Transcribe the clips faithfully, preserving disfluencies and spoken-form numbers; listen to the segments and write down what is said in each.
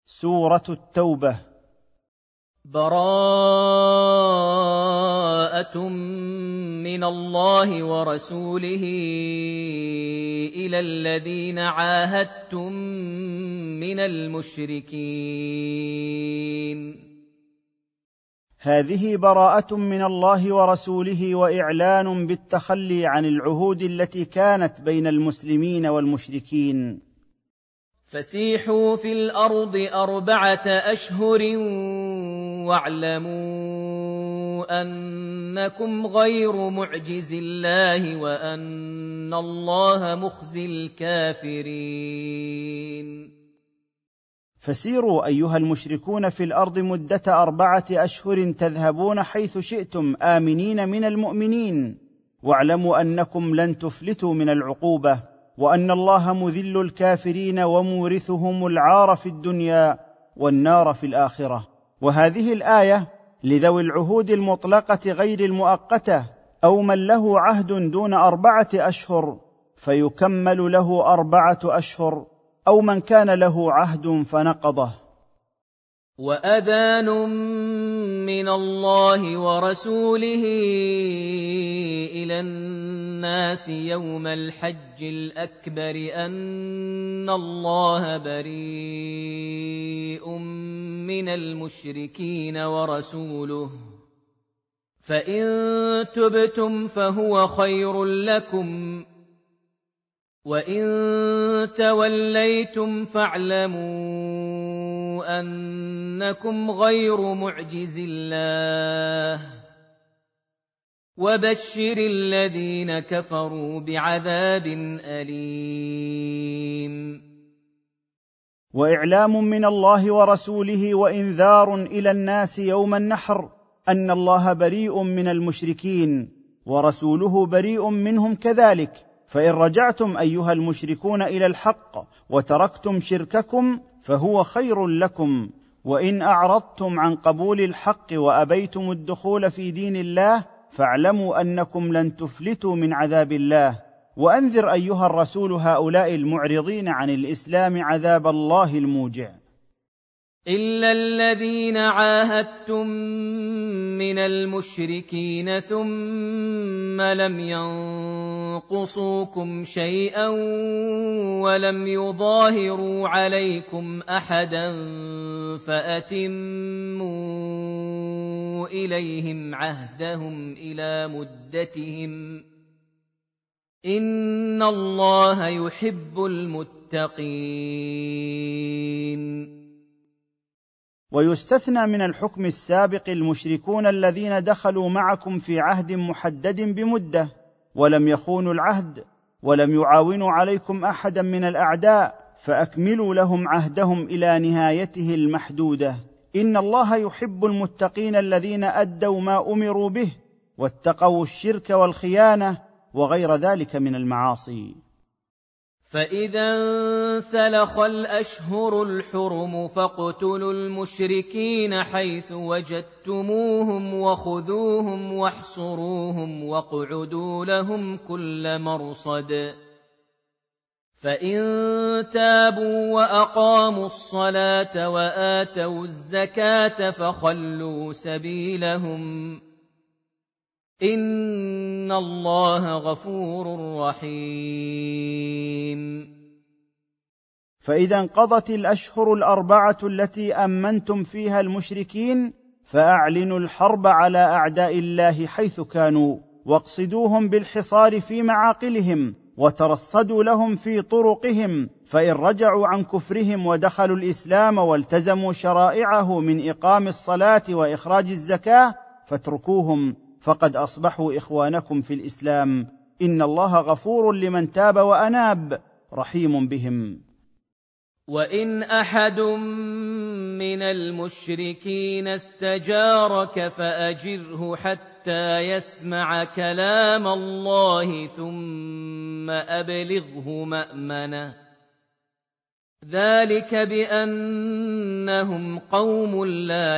سورة التوبة. براءة من الله ورسوله إلى الذين عاهدتم من المشركين. هذه براءة من الله ورسوله وإعلان بالتخلي عن العهود التي كانت بين المسلمين والمشركين. فسيحوا في الأرض أربعة أشهر واعلموا أنكم غير معجز الله وأن الله مخزي الكافرين. فسيروا أيها المشركون في الأرض مدة أربعة أشهر تذهبون حيث شئتم آمنين من المؤمنين، واعلموا أنكم لن تفلتوا من العقوبة، وأن الله مذل الكافرين ومورثهم العار في الدنيا والنار في الآخرة. وهذه الآية لذوي العهود المطلقة غير المؤقتة، أو من له عهد دون أربعة أشهر فيكمل له أربعة أشهر، أو من كان له عهد فنقضه. وأذان من الله ورسوله إلى الناس يوم الحج الأكبر أن الله بريء من المشركين ورسوله، فإن تبتم فهو خير لكم، وإن توليتم فاعلموا أنكم غير معجز الله، وبشر الذين كفروا بعذاب أليم. وإعلام من الله ورسوله وإنذار إلى الناس يوم النحر أن الله بريء من المشركين ورسوله بريء منهم كذلك. فإن رجعتم أيها المشركون إلى الحق وتركتم شرككم فهو خير لكم، وإن أعرضتم عن قبول الحق وأبيتم الدخول في دين الله فاعلموا أنكم لن تفلتوا من عذاب الله. وأنذر أيها الرسول هؤلاء المعرضين عن الإسلام عذاب الله الموجع. إلا الذين عاهدتم من المشركين ثم لم ينقصوكم شيئا ولم يظاهروا عليكم أحدا فأتموا إليهم عهدهم إلى مدتهم، إن الله يحب المتقين. ويستثنى من الحكم السابق المشركون الذين دخلوا معكم في عهد محدد بمدة ولم يخونوا العهد ولم يعاونوا عليكم أحدا من الأعداء، فأكملوا لهم عهدهم إلى نهايته المحدودة. إن الله يحب المتقين الذين أدوا ما أمروا به واتقوا الشرك والخيانة وغير ذلك من المعاصي. فإذا انسلخ الأشهر الحرم فاقتلوا المشركين حيث وجدتموهم وخذوهم واحصروهم واقعدوا لهم كل مرصد، فإن تابوا وأقاموا الصلاة وآتوا الزكاة فخلوا سبيلهم، إن الله غفور رحيم. فإذا انقضت الأشهر الأربعة التي أمنتم فيها المشركين فأعلنوا الحرب على أعداء الله حيث كانوا، واقصدوهم بالحصار في معاقلهم وترصدوا لهم في طرقهم، فإن رجعوا عن كفرهم ودخلوا الإسلام والتزموا شرائعه من إقام الصلاة وإخراج الزكاة فاتركوهم، فقد أصبحوا إخوانكم في الإسلام. إن الله غفور لمن تاب وأناب رحيم بهم. وإن أحد من المشركين استجارك فأجره حتى يسمع كلام الله ثم أبلغه مأمنه، ذلك بأنهم قوم لا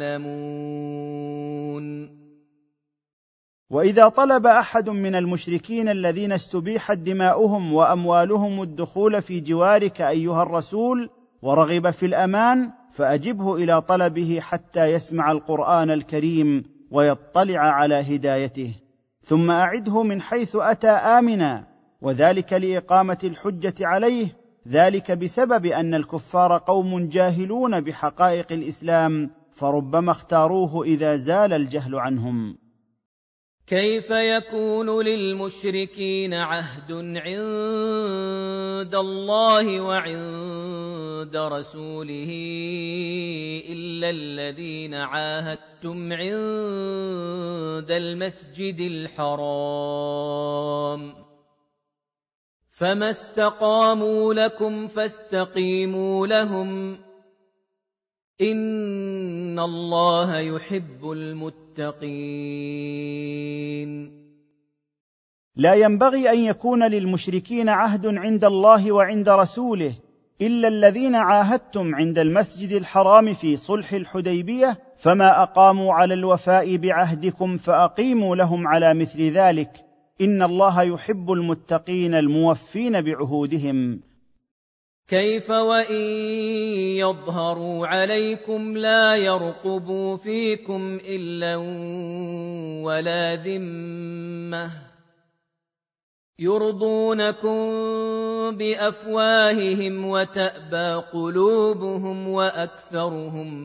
يعلمون. وإذا طلب أحد من المشركين الذين استبيحت دماؤهم وأموالهم الدخول في جوارك أيها الرسول ورغب في الأمان فأجبه إلى طلبه حتى يسمع القرآن الكريم ويطلع على هدايته، ثم أعده من حيث أتى آمنا، وذلك لإقامة الحجة عليه، ذلك بسبب أن الكفار قوم جاهلون بحقائق الإسلام، فربما اختاروه إذا زال الجهل عنهم. كيف يكون للمشركين عهد عند الله وعند رسوله إلا الذين عاهدتم عند المسجد الحرام، فما استقاموا لكم فاستقيموا لهم، إن الله يحب المتقين. لا ينبغي أن يكون للمشركين عهد عند الله وعند رسوله إلا الذين عاهدتم عند المسجد الحرام في صلح الحديبية، فما أقاموا على الوفاء بعهدكم فأقيموا لهم على مثل ذلك، إن الله يحب المتقين الموفين بعهودهم. كيف وإن يظهروا عليكم لا يرقبوا فيكم إلا ولا ذمة، يرضونكم بأفواههم وتأبى قلوبهم وأكثرهم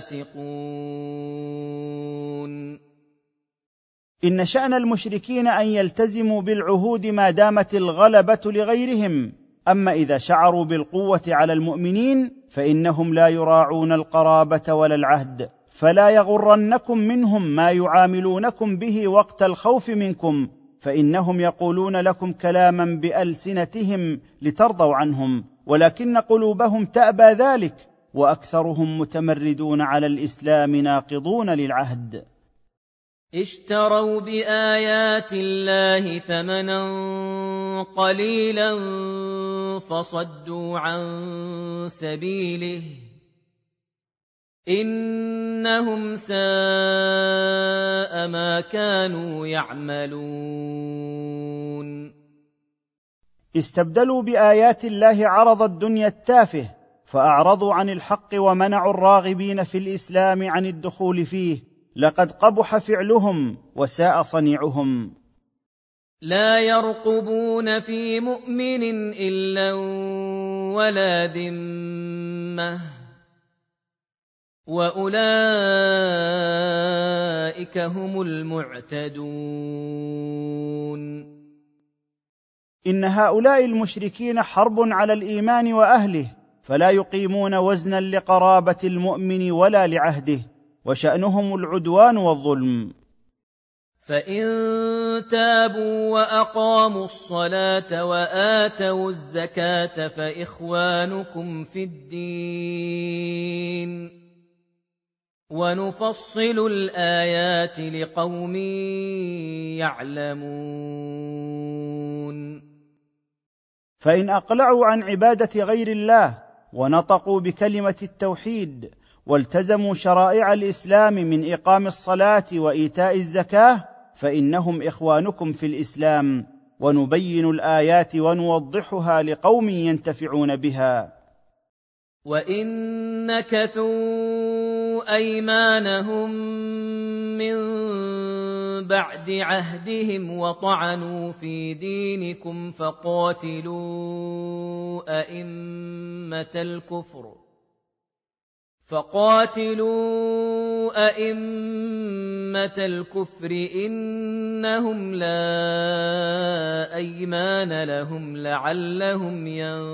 فاسقون. إن شأن المشركين أن يلتزموا بالعهود ما دامت الغلبة لغيرهم، أما إذا شعروا بالقوة على المؤمنين فإنهم لا يراعون القرابة ولا العهد، فلا يغرنكم منهم ما يعاملونكم به وقت الخوف منكم، فإنهم يقولون لكم كلاما بألسنتهم لترضوا عنهم، ولكن قلوبهم تأبى ذلك، وأكثرهم متمردون على الإسلام ناقضون للعهد. اشتروا بآيات الله ثمنا قليلا فصدوا عن سبيله، إنهم ساء ما كانوا يعملون. استبدلوا بآيات الله عرض الدنيا التافه، فأعرضوا عن الحق ومنعوا الراغبين في الإسلام عن الدخول فيه، لقد قبح فعلهم وساء صنيعهم. لا يرقبون في مؤمن إلا ولا ذمة، وأولئك هم المعتدون. إن هؤلاء المشركين حرب على الإيمان وأهله، فلا يقيمون وزنا لقرابة المؤمن ولا لعهده، وشأنهم العدوان والظلم. فإن تابوا وأقاموا الصلاة وآتوا الزكاة فإخوانكم في الدين، ونفصل الآيات لقوم يعلمون. فإن أقلعوا عن عبادة غير الله ونطقوا بكلمة التوحيد والتزموا شرائع الإسلام من إقام الصلاة وإيتاء الزكاة، فإنهم إخوانكم في الإسلام، ونبين الآيات ونوضحها لقوم ينتفعون بها. وإن نكثوا أيمانهم من بعد عهدهم وطعنوا في دينكم فقاتلوا أئمة الكفر فقاتلوا أئمة الكفر إنهم لا أيمان لهم لعلهم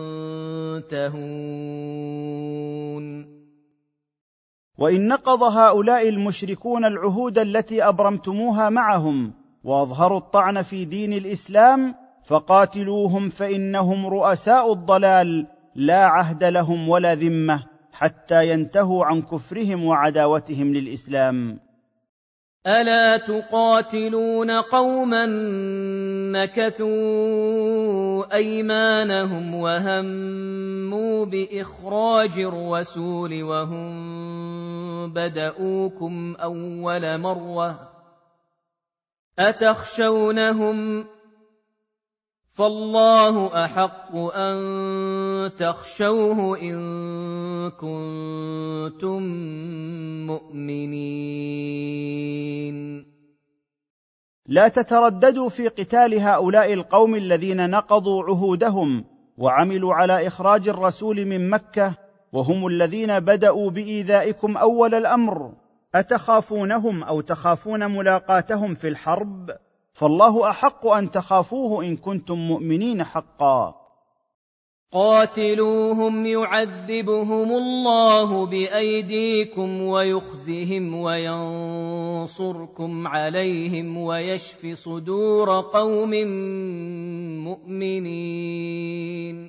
ينتهون. وإن نقض هؤلاء المشركون العهود التي أبرمتموها معهم وأظهروا الطعن في دين الإسلام فقاتلوهم، فإنهم رؤساء الضلال لا عهد لهم ولا ذمة حتى ينتهوا عن كفرهم وعداوتهم للإسلام. ألا تقاتلون قوما نكثوا أيمانهم وهموا بإخراج الرسول وهم بدؤوكم أول مرة أتخشونهم فالله أحق أن تخشوه إن كنتم مؤمنين. لا تترددوا في قتال هؤلاء القوم الذين نقضوا عهودهم وعملوا على إخراج الرسول من مكة، وهم الذين بدأوا بإيذائكم أول الأمر. أتخافونهم أو تخافون ملاقاتهم في الحرب؟ فالله أحق أن تخافوه إن كنتم مؤمنين حقا. قاتلوهم يعذبهم الله بأيديكم ويخزهم وينصركم عليهم ويشف صدور قوم مؤمنين.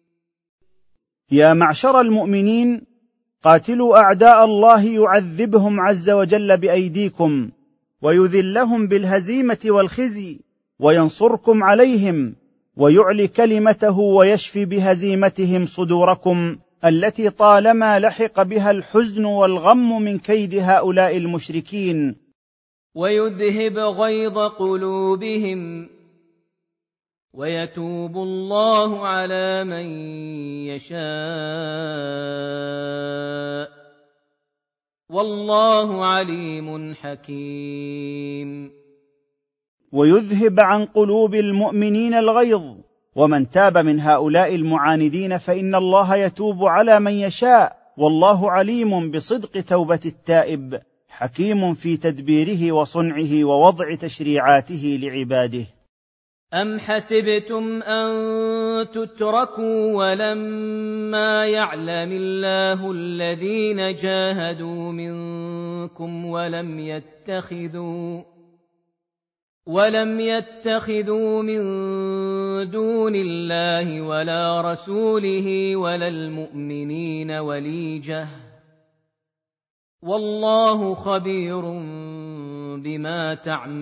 يا معشر المؤمنين، قاتلوا أعداء الله يعذبهم عز وجل بأيديكم ويذلهم بالهزيمة والخزي وينصركم عليهم ويعلي كلمته ويشفي بهزيمتهم صدوركم التي طالما لحق بها الحزن والغم من كيد هؤلاء المشركين، ويذهب غيظ قلوبهم ويتوب الله على من يشاء والله عليم حكيم. ويذهب عن قلوب المؤمنين الغيظ، ومن تاب من هؤلاء المعاندين فإن الله يتوب على من يشاء، والله عليم بصدق توبة التائب، حكيم في تدبيره وصنعه ووضع تشريعاته لعباده. أم حسبتم أن تتركوا ولما يعلم الله الذين جاهدوا منكم ولم يتخذوا ولم يتخذوا من دون الله ولا رسوله ولا المؤمنين وليجة والله خبير بما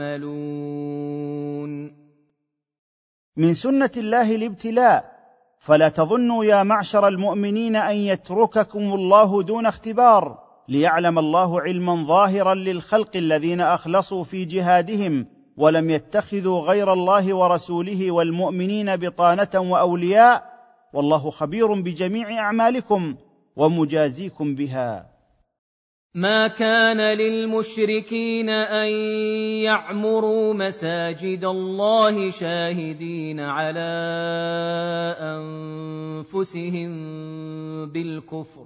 تعملون. من سنة الله الابتلاء، فلا تظنوا يا معشر المؤمنين أن يترككم الله دون اختبار، ليعلم الله علما ظاهرا للخلق الذين أخلصوا في جهادهم ولم يتخذوا غير الله ورسوله والمؤمنين بطانة وأولياء، والله خبير بجميع أعمالكم ومجازيكم بها. ما كان للمشركين أن يعمروا مساجد الله شاهدين على أنفسهم بالكفر،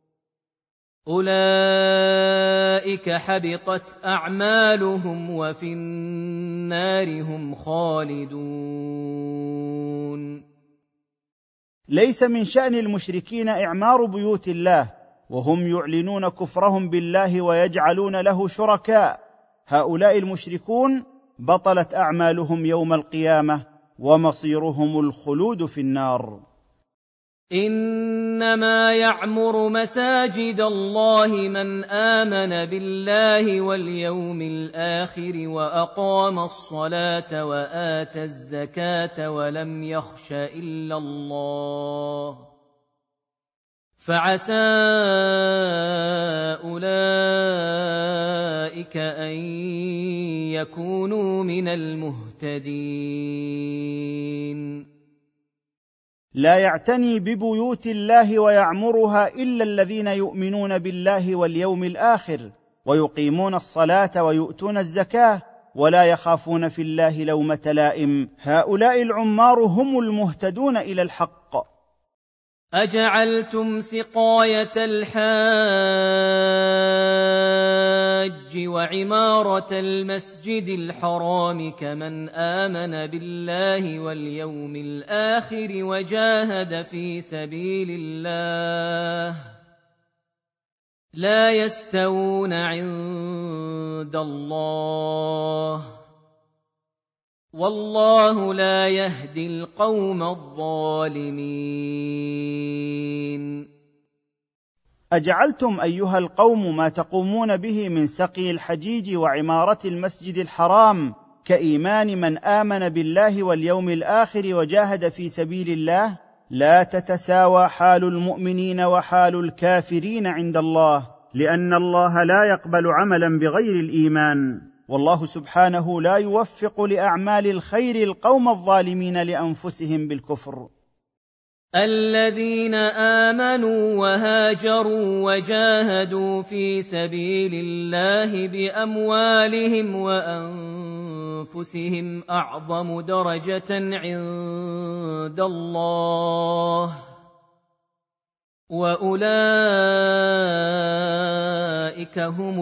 أولئك حبطت أعمالهم وفي النار هم خالدون. ليس من شأن المشركين إعمار بيوت الله وهم يعلنون كفرهم بالله ويجعلون له شركاء، هؤلاء المشركون بطلت أعمالهم يوم القيامة ومصيرهم الخلود في النار. إنما يعمر مساجد الله من آمن بالله واليوم الآخر وأقام الصلاة وآتى الزكاة ولم يخش إلا الله، فعسى أولئك أن يكونوا من المهتدين. لا يعتني ببيوت الله ويعمرها إلا الذين يؤمنون بالله واليوم الآخر ويقيمون الصلاة ويؤتون الزكاة ولا يخافون في الله لومة لائم، هؤلاء العمار هم المهتدون إلى الحق. أجعلتم سقاية الحاج وعمارة المسجد الحرام كمن آمن بالله واليوم الآخر وجاهد في سبيل الله لا يستوون عند الله والله لا يهدي القوم الظالمين. أجعلتم أيها القوم ما تقومون به من سقي الحجيج وعمارة المسجد الحرام كإيمان من آمن بالله واليوم الآخر وجاهد في سبيل الله لا تتساوى حال المؤمنين وحال الكافرين عند الله، لأن الله لا يقبل عملا بغير الإيمان، والله سبحانه لا يوفق لاعمال الخير القوم الظالمين لانفسهم بالكفر. الذين آمنوا وهاجروا وجاهدوا في سبيل الله بأموالهم وأنفسهم أعظم درجة عند الله وأولئك هم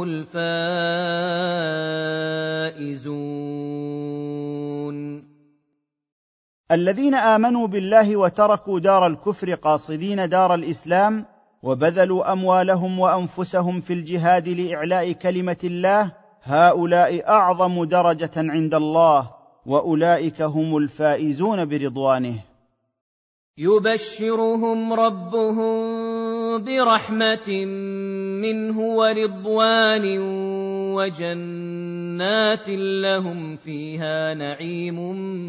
الفائزون. الذين آمنوا بالله وتركوا دار الكفر قاصدين دار الإسلام وبذلوا أموالهم وأنفسهم في الجهاد لإعلاء كلمة الله، هؤلاء أعظم درجة عند الله وأولئك هم الفائزون برضوانه. يبشرهم ربهم برحمة منه ورضوان وجنات لهم فيها نعيم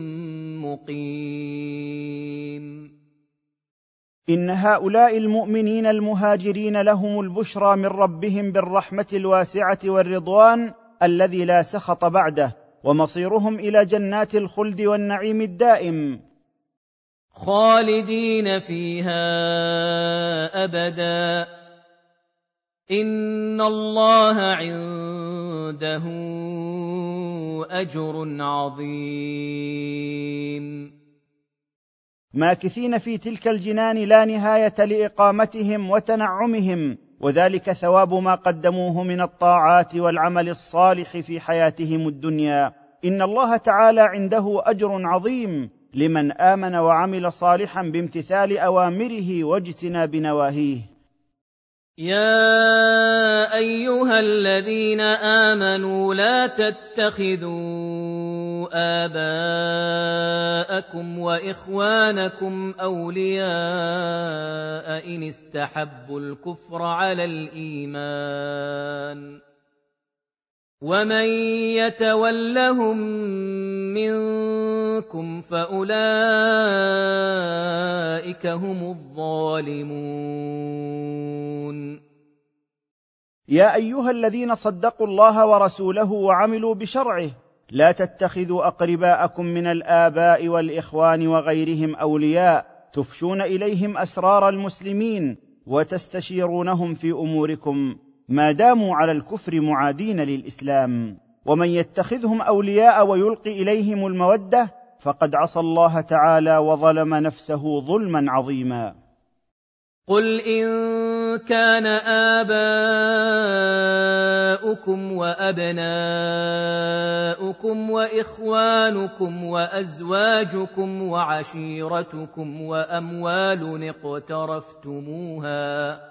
مقيم. إن هؤلاء المؤمنين المهاجرين لهم البشرى من ربهم بالرحمة الواسعة والرضوان الذي لا سخط بعده، ومصيرهم إلى جنات الخلد والنعيم الدائم خالدين فيها أبدا إن الله عنده أجر عظيم. ماكثين في تلك الجنان لا نهاية لإقامتهم وتنعمهم، وذلك ثواب ما قدموه من الطاعات والعمل الصالح في حياتهم الدنيا. إن الله تعالى عنده أجر عظيم لمن آمن وعمل صالحا بامتثال أوامره واجتناب نواهيه. يا أيها الذين آمنوا لا تتخذوا آباءكم وإخوانكم أولياء إن استحبوا الكفر على الإيمان ومن يتولهم منكم فأولئك هم الظالمون. يا أيها الذين صدقوا الله ورسوله وعملوا بشرعه لا تتخذوا أقرباءكم من الآباء والإخوان وغيرهم أولياء تفشون إليهم أسرار المسلمين وتستشيرونهم في أموركم ما داموا على الكفر معادين للإسلام، ومن يتخذهم أولياء ويلقي إليهم المودة فقد عصى الله تعالى وظلم نفسه ظلما عظيما. قل إن كان آباؤكم وأبناؤكم وإخوانكم وأزواجكم وعشيرتكم وأموال اقترفتموها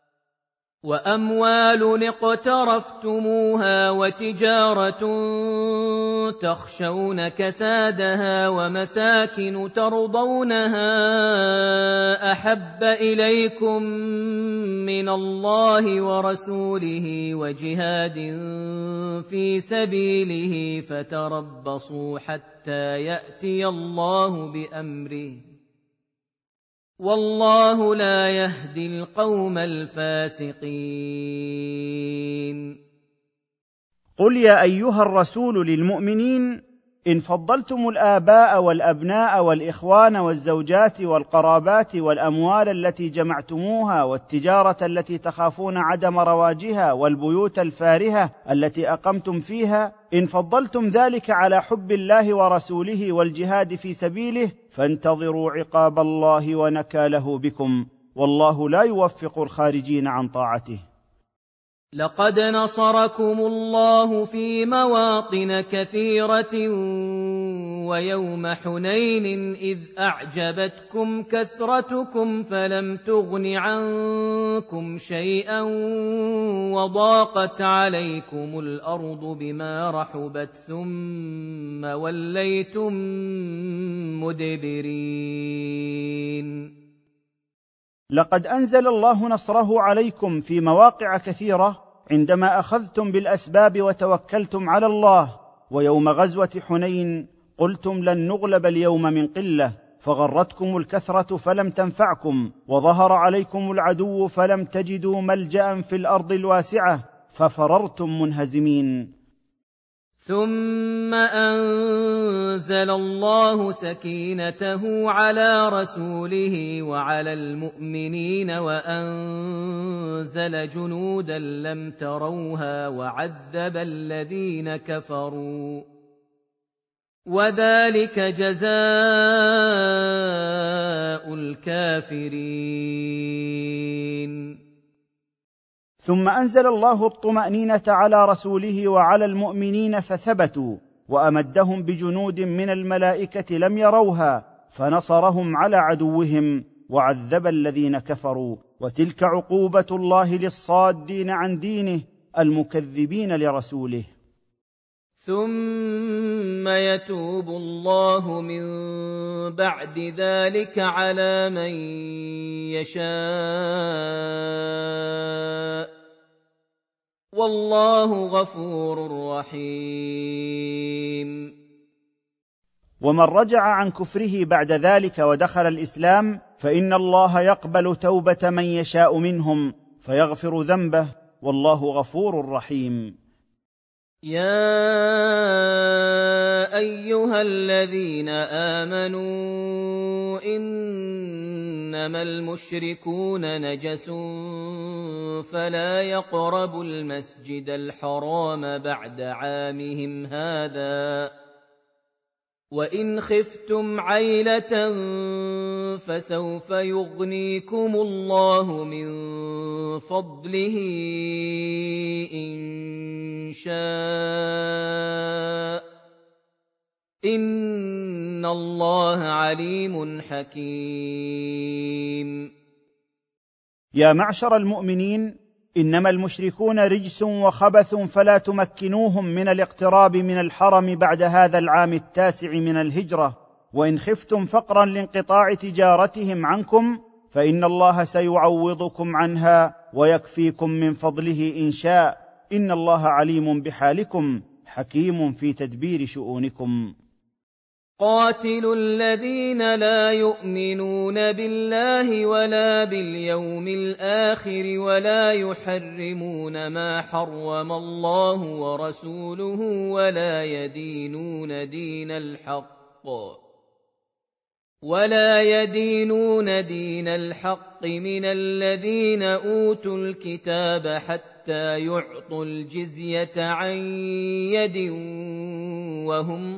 وأموال اقترفتموها وتجارة تخشون كسادها ومساكن ترضونها أحب إليكم من الله ورسوله وجهاد في سبيله فتربصوا حتى يأتي الله بأمره والله لا يهدي القوم الفاسقين. قل يا أيها الرسول للمؤمنين إن فضلتم الآباء والأبناء والإخوان والزوجات والقرابات والأموال التي جمعتموها والتجارة التي تخافون عدم رواجها والبيوت الفارهة التي أقمتم فيها، إن فضلتم ذلك على حب الله ورسوله والجهاد في سبيله فانتظروا عقاب الله ونكاله بكم، والله لا يوفق الخارجين عن طاعته. لقد نصركم الله في مواطن كثيرة ويوم حنين إذ أعجبتكم كثرتكم فلم تغن عنكم شيئا وضاقت عليكم الأرض بما رحبت ثم وليتم مدبرين. لقد أنزل الله نصره عليكم في مواقع كثيرة عندما أخذتم بالأسباب وتوكلتم على الله، ويوم غزوة حنين قلتم لن نغلب اليوم من قلة فغرتكم الكثرة فلم تنفعكم، وظهر عليكم العدو فلم تجدوا ملجأ في الأرض الواسعة ففررتم منهزمين. ثم أنزل الله سكينته على رسوله وعلى المؤمنين وأنزل جنودا لم تروها وعذب الذين كفروا وذلك جزاء الكافرين. ثم أنزل الله الطمأنينة على رسوله وعلى المؤمنين فثبتوا، وأمدهم بجنود من الملائكة لم يروها، فنصرهم على عدوهم وعذب الذين كفروا، وتلك عقوبة الله للصادين عن دينه المكذبين لرسوله. ثم يتوب الله من بعد ذلك على من يشاء والله غفور رحيم. ومن رجع عن كفره بعد ذلك ودخل الإسلام فإن الله يقبل توبة من يشاء منهم فيغفر ذنبه، والله غفور رحيم. يا أيها الذين آمنوا إنما المشركون نجس فلا يقربوا المسجد الحرام بعد عامهم هذا وإن خفتم عيلة فسوف يغنيكم الله من فضله إن شاء إن الله عليم حكيم. يا معشر المؤمنين، إنما المشركون رجس وخبث فلا تمكنوهم من الاقتراب من الحرم بعد هذا العام التاسع من الهجرة، وإن خفتم فقرا لانقطاع تجارتهم عنكم فإن الله سيعوضكم عنها ويكفيكم من فضله إن شاء، إن الله عليم بحالكم حكيم في تدبير شؤونكم. قاتلوا الذين لا يؤمنون بالله ولا باليوم الآخر ولا يحرمون ما حرم الله ورسوله ولا يدينون دين الحق ولا يدينون دين الحق من الذين أوتوا الكتاب حتى يعطوا الجزية عن يد وهم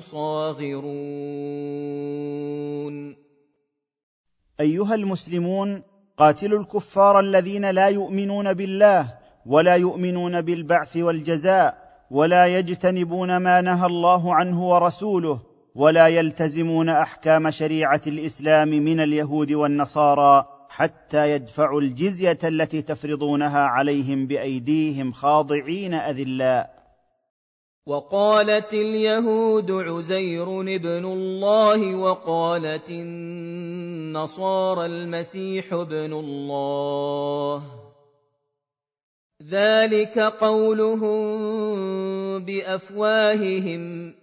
صاغرون. أيها المسلمون، قاتلوا الكفار الذين لا يؤمنون بالله ولا يؤمنون بالبعث والجزاء ولا يجتنبون ما نهى الله عنه ورسوله ولا يلتزمون أحكام شريعة الإسلام من اليهود والنصارى حتى يدفعوا الجزية التي تفرضونها عليهم بأيديهم خاضعين أذلاء. وقالت اليهود عزير ابن الله وقالت النصارى المسيح ابن الله، ذلك قولهم بأفواههم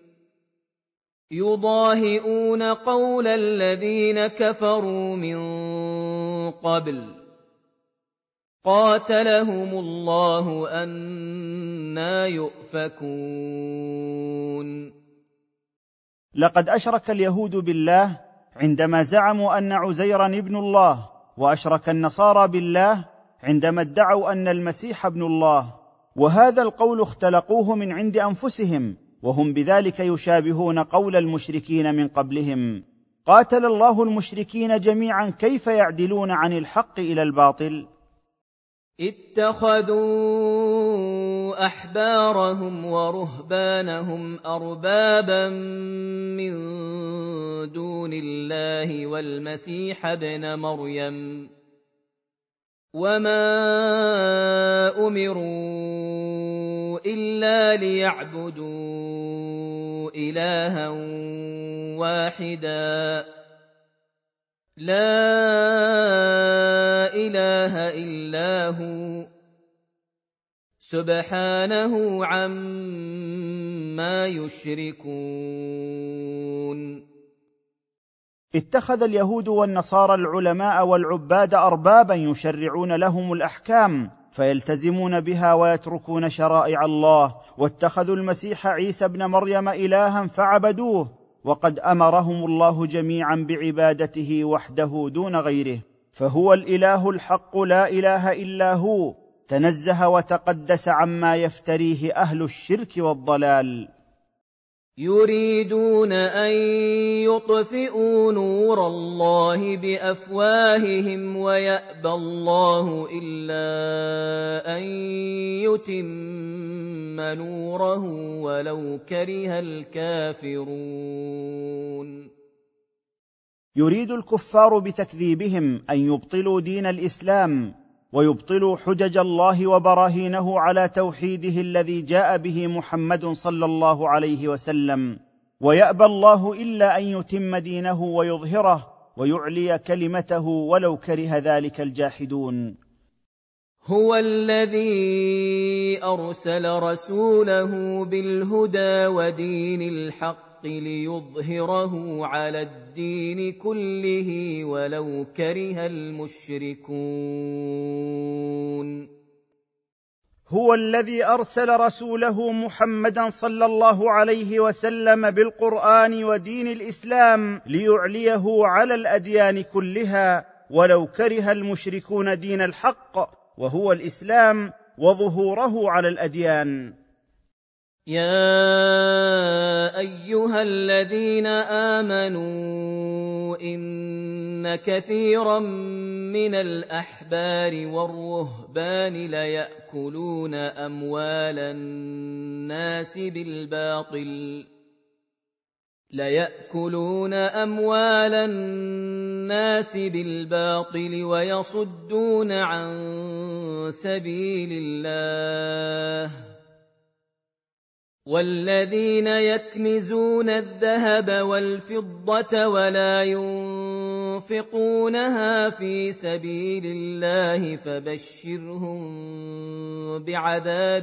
يضاهئون قول الذين كفروا من قبل قاتلهم الله أنى يؤفكون. لقد أشرك اليهود بالله عندما زعموا أن عزيرا ابن الله، وأشرك النصارى بالله عندما ادعوا أن المسيح ابن الله، وهذا القول اختلقوه من عند أنفسهم، وهم بذلك يشابهون قول المشركين من قبلهم. قاتل الله المشركين جميعا كيف يعدلون عن الحق إلى الباطل. اتخذوا أحبارهم ورهبانهم أربابا من دون الله والمسيح ابن مريم وما أمروا إلا ليعبدوا إلها واحدا لا إله إلا هو سبحانه عما يشركون. اتخذ اليهود والنصارى العلماء والعباد أربابا يشرعون لهم الأحكام فيلتزمون بها ويتركون شرائع الله، واتخذوا المسيح عيسى ابن مريم إلها فعبدوه، وقد أمرهم الله جميعا بعبادته وحده دون غيره، فهو الإله الحق لا إله إلا هو، تنزه وتقدس عما يفتريه أهل الشرك والضلال. يريدون أن يطفئوا نور الله بأفواههم ويأبى الله إلا أن يتم نوره ولو كره الكافرون. يريد الكفار بتكذيبهم أن يبطلوا دين الإسلام ويبطلوا حجج الله وبراهينه على توحيده الذي جاء به محمد صلى الله عليه وسلم، ويأبى الله إلا أن يتم دينه ويظهره ويعلي كلمته ولو كره ذلك الجاحدون. هو الذي أرسل رسوله بالهدى ودين الحق ليظهره على الدين كله ولو كره المشركون. هو الذي أرسل رسوله محمدا صلى الله عليه وسلم بالقرآن ودين الإسلام ليعليه على الأديان كلها ولو كره المشركون دين الحق وهو الإسلام وظهوره على الأديان. يا أيها الذين آمنوا إن كثيرا من الأحبار والرهبان ليأكلون أموال الناس بالباطل ليأكلون أموال الناس بالباطل ويصدون عن سبيل الله والذين يكنزون الذهب والفضة ولا ينفقونها في سبيل الله فبشرهم بعذاب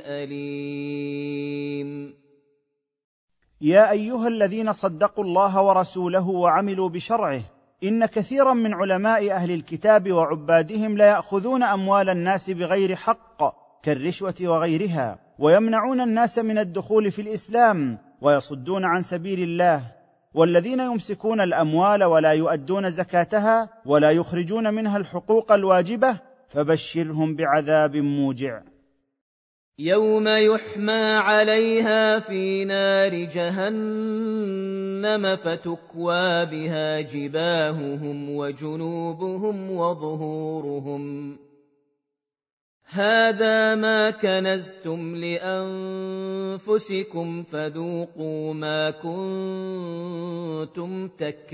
أليم. يا أيها الذين صدقوا الله ورسوله وعملوا بشرعه، إن كثيرا من علماء أهل الكتاب وعبادهم ليأخذون أموال الناس بغير حق كالرشوة وغيرها، ويمنعون الناس من الدخول في الإسلام ويصدون عن سبيل الله، والذين يمسكون الأموال ولا يؤدون زكاتها ولا يخرجون منها الحقوق الواجبة فبشرهم بعذاب موجع. يوم يحمى عليها في نار جهنم فتكوى بها جباههم وجنوبهم وظهورهم هذا ما كنزتم لأنفسكم فذوقوا ما كنتم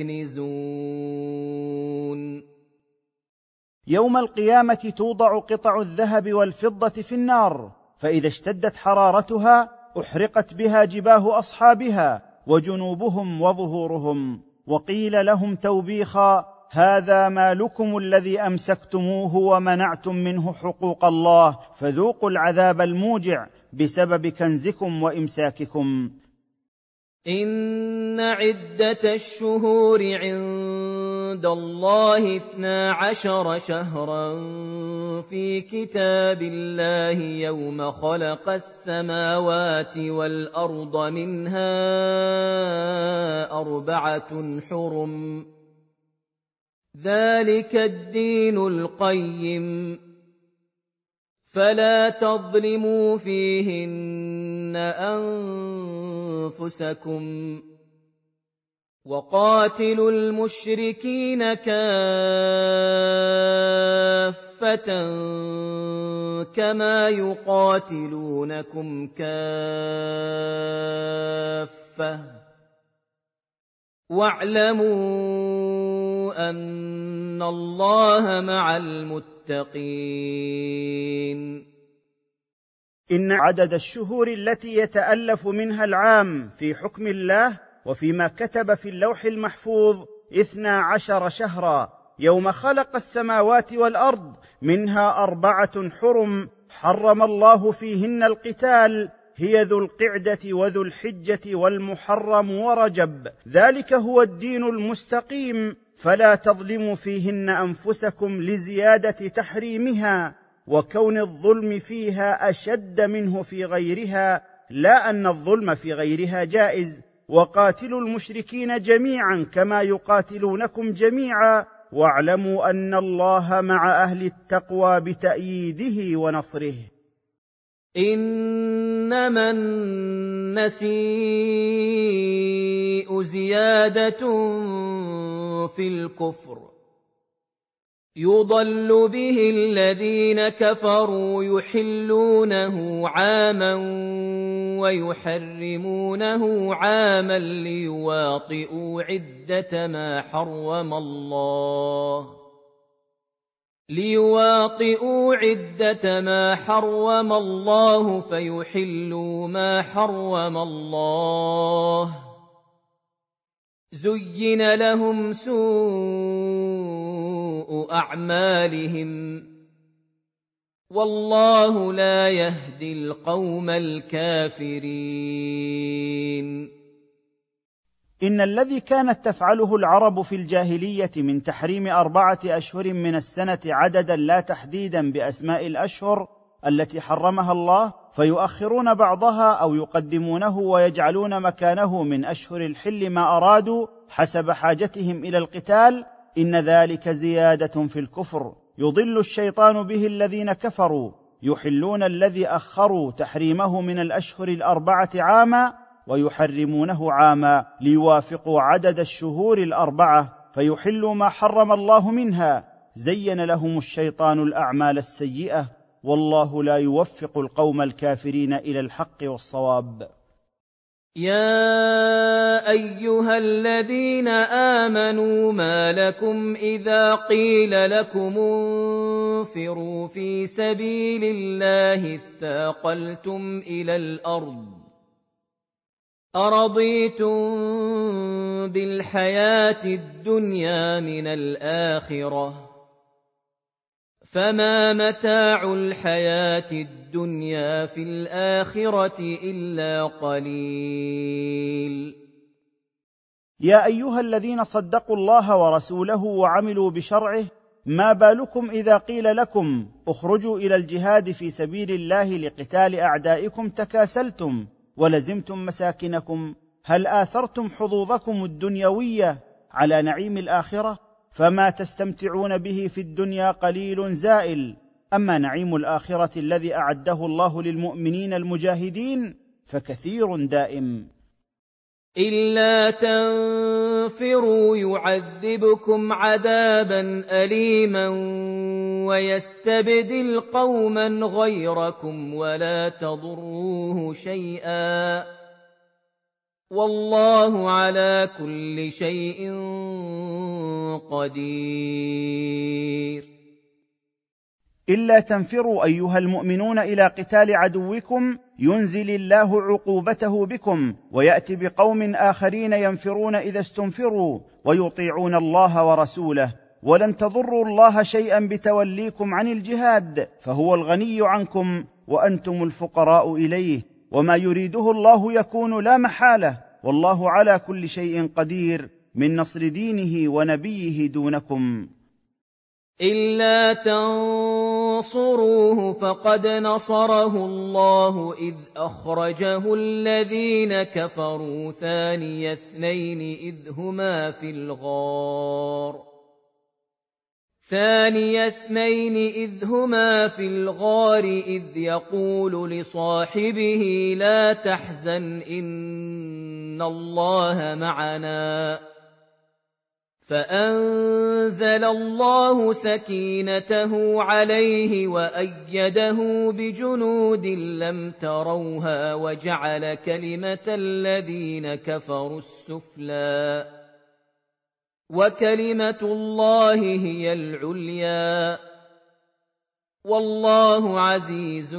تكنزون. يوم القيامة توضع قطع الذهب والفضة في النار، فإذا اشتدت حرارتها أحرقت بها جباه أصحابها وجنوبهم وظهورهم، وقيل لهم توبيخا: هذا مالكم الذي أمسكتموه ومنعتم منه حقوق الله، فذوقوا العذاب الموجع بسبب كنزكم وإمساككم. إن عدة الشهور عند الله اثنا عشر شهرا في كتاب الله يوم خلق السماوات والأرض منها أربعة حرم ذلك الدين القيم فلا تظلموا فيهن أنفسكم وقاتلوا المشركين كافة كما يقاتلونكم كافة واعلموا أن الله مع المتقين. إن عدد الشهور التي يتألف منها العام في حكم الله وفيما كتب في اللوح المحفوظ اثنا عشر شهرا يوم خلق السماوات والأرض، منها أربعة حرم حرم الله فيهن القتال، هي ذو القعدة وذو الحجة والمحرم ورجب، ذلك هو الدين المستقيم، فلا تظلموا فيهن أنفسكم لزيادة تحريمها، وكون الظلم فيها اشد منه في غيرها، لا ان الظلم في غيرها جائز. وقاتلوا المشركين جميعا كما يقاتلونكم جميعا، واعلموا ان الله مع اهل التقوى بتأييده ونصره. إنما النسيء زيادة في الكفر يضل به الذين كفروا يحلونه عاما ويحرمونه عاما ليواطئوا عدة ما حرم الله ليواطئوا عدة ما حرم الله فيحلوا ما حرم الله. زين لهم سوء أعمالهم والله لا يهدي القوم الكافرين. إن الذي كانت تفعله العرب في الجاهلية من تحريم أربعة أشهر من السنة عددا لا تحديدا بأسماء الأشهر التي حرمها الله، فيؤخرون بعضها أو يقدمونه ويجعلون مكانه من أشهر الحل ما أرادوا حسب حاجتهم إلى القتال، إن ذلك زيادة في الكفر يضل الشيطان به الذين كفروا، يحلون الذي أخروا تحريمه من الأشهر الأربعة عاما ويحرمونه عاما ليوافقوا عدد الشهور الأربعة فيحلوا ما حرم الله منها. زين لهم الشيطان الأعمال السيئة والله لا يوفق القوم الكافرين إلى الحق والصواب. يا أيها الذين آمنوا ما لكم إذا قيل لكم انفروا في سبيل الله اثاقلتم إلى الأرض أرضيتم بالحياة الدنيا من الآخرة فما متاع الحياة الدنيا في الآخرة إلا قليل. يا أيها الذين صدقوا الله ورسوله وعملوا بشرعه، ما بالكم إذا قيل لكم اخرجوا إلى الجهاد في سبيل الله لقتال أعدائكم تكاسلتم ولزمتم مساكنكم؟ هل آثرتم حظوظكم الدنيوية على نعيم الآخرة؟ فما تستمتعون به في الدنيا قليل زائل، أما نعيم الآخرة الذي أعده الله للمؤمنين المجاهدين فكثير دائم. إلا تنفروا يعذبكم عذابا أليما ويستبدل قوما غيركم ولا تضروه شيئا والله على كل شيء قدير. إلا تنفروا أيها المؤمنون إلى قتال عدوكم ينزل الله عقوبته بكم ويأتي بقوم آخرين ينفرون إذا استنفروا ويطيعون الله ورسوله، ولن تضروا الله شيئا بتوليكم عن الجهاد فهو الغني عنكم وأنتم الفقراء إليه، وما يريده الله يكون لا محالة والله على كل شيء قدير من نصر دينه ونبيه دونكم. إلا تنصروه فقد نصره الله إذ أخرجه الذين كفروا ثاني اثنين إذ هما في الغار ثاني اثنين إذ هما في الغار إذ يقول لصاحبه لا تحزن إن الله معنا فأنزل الله سكينته عليه وأيده بجنود لم تروها وجعل كلمة الذين كفروا السفلى وكلمة الله هي العليا والله عزيز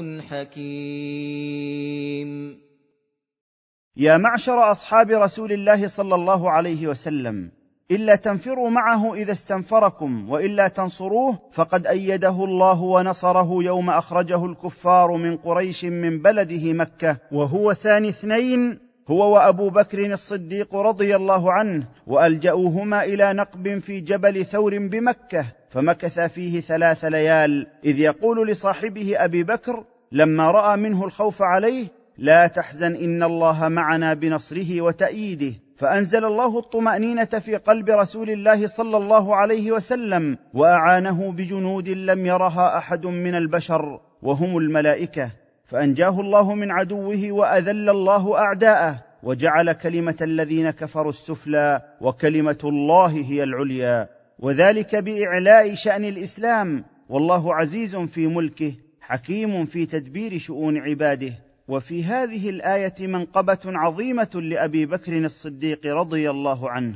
حكيم. يا معشر أصحاب رسول الله صلى الله عليه وسلم، إلا تنفروا معه إذا استنفركم وإلا تنصروه فقد أيده الله ونصره يوم أخرجه الكفار من قريش من بلده مكة وهو ثاني اثنين هو وأبو بكر الصديق رضي الله عنه، وألجأوهما إلى نقب في جبل ثور بمكة، فمكثا فيه ثلاث ليال، إذ يقول لصاحبه أبي بكر لما رأى منه الخوف عليه: لا تحزن إن الله معنا بنصره وتأييده. فأنزل الله الطمأنينة في قلب رسول الله صلى الله عليه وسلم، وأعانه بجنود لم يرها أحد من البشر وهم الملائكة، فأنجاه الله من عدوه وأذل الله أعداءه، وجعل كلمة الذين كفروا السفلى وكلمة الله هي العليا، وذلك بإعلاء شأن الإسلام. والله عزيز في ملكه حكيم في تدبير شؤون عباده. وفي هذه الآية منقبة عظيمة لأبي بكر الصديق رضي الله عنه: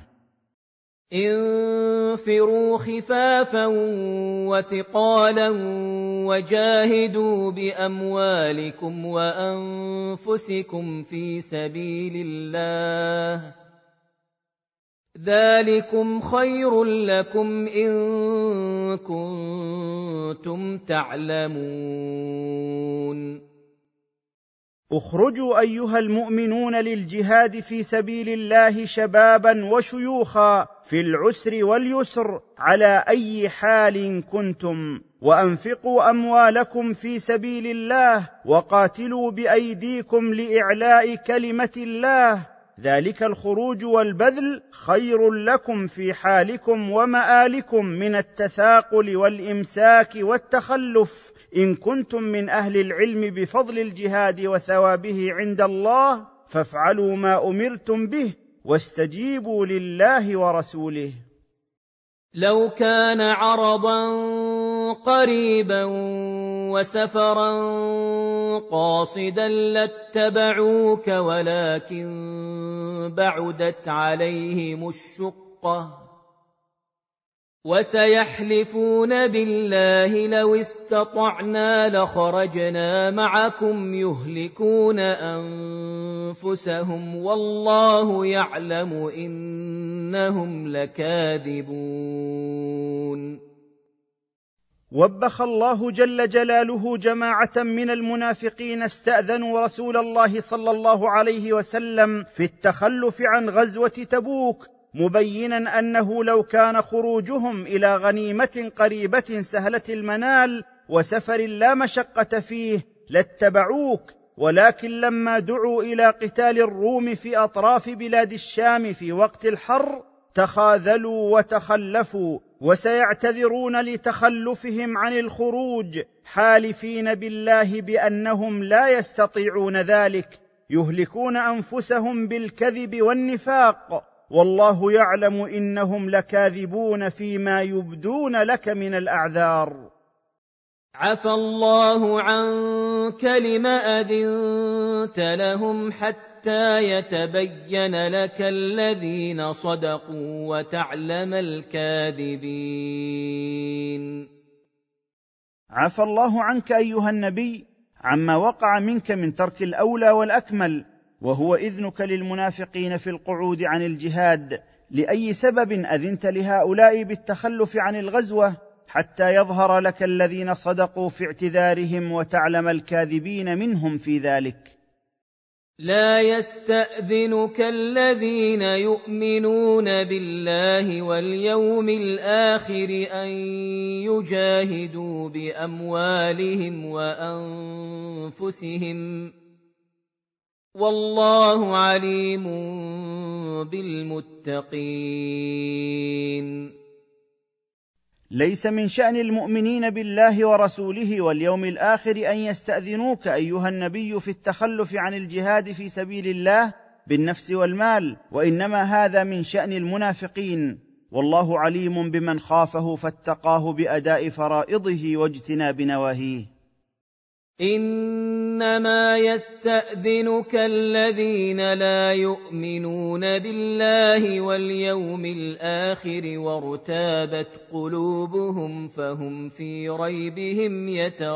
انفروا خفافا وثقالا وجاهدوا بأموالكم وأنفسكم في سبيل الله، ذلكم خير لكم إن كنتم تعلمون. اخرجوا أيها المؤمنون للجهاد في سبيل الله شبابا وشيوخا في العسر واليسر على أي حال كنتم، وأنفقوا أموالكم في سبيل الله، وقاتلوا بأيديكم لإعلاء كلمة الله، ذلك الخروج والبذل خير لكم في حالكم ومآلكم من التثاقل والإمساك والتخلف، إن كنتم من أهل العلم بفضل الجهاد وثوابه عند الله، فافعلوا ما أمرتم به واستجيبوا لله ورسوله. لو كان عرضا قريبا وسفرا قاصدا لاتبعوك ولكن بعدت عليهم الشقة، وسيحلفون بالله لو استطعنا لخرجنا معكم يهلكون أنفسهم والله يعلم إنهم لكاذبون. وبخ الله جل جلاله جماعة من المنافقين استأذنوا رسول الله صلى الله عليه وسلم في التخلف عن غزوة تبوك، مبينا أنه لو كان خروجهم إلى غنيمة قريبة سهلة المنال وسفر لا مشقة فيه لاتبعوك، ولكن لما دعوا إلى قتال الروم في أطراف بلاد الشام في وقت الحر تخاذلوا وتخلفوا، وسيعتذرون لتخلفهم عن الخروج حالفين بالله بأنهم لا يستطيعون ذلك، يهلكون أنفسهم بالكذب والنفاق، والله يعلم إنهم لكاذبون فيما يبدون لك من الأعذار. عفى الله عنك لم أذنت لهم حتى يتبين لك الذين صدقوا وتعلم الكاذبين. عفى الله عنك أيها النبي عما وقع منك من ترك الأولى والأكمل، وهو إذنك للمنافقين في القعود عن الجهاد لأي سبب أذنت لهؤلاء بالتخلف عن الغزوة حتى يظهر لك الذين صدقوا في اعتذارهم وتعلم الكاذبين منهم في ذلك. لا يستأذنك الذين يؤمنون بالله واليوم الآخر أن يجاهدوا بأموالهم وأنفسهم والله عليم بالمتقين. ليس من شأن المؤمنين بالله ورسوله واليوم الآخر أن يستأذنوك أيها النبي في التخلف عن الجهاد في سبيل الله بالنفس والمال، وإنما هذا من شأن المنافقين، والله عليم بمن خافه فاتقاه بأداء فرائضه واجتناب نواهيه. إنما يستأذنك الذين لا يؤمنون بالله واليوم الآخر وارتابت قلوبهم فهم في ريبهم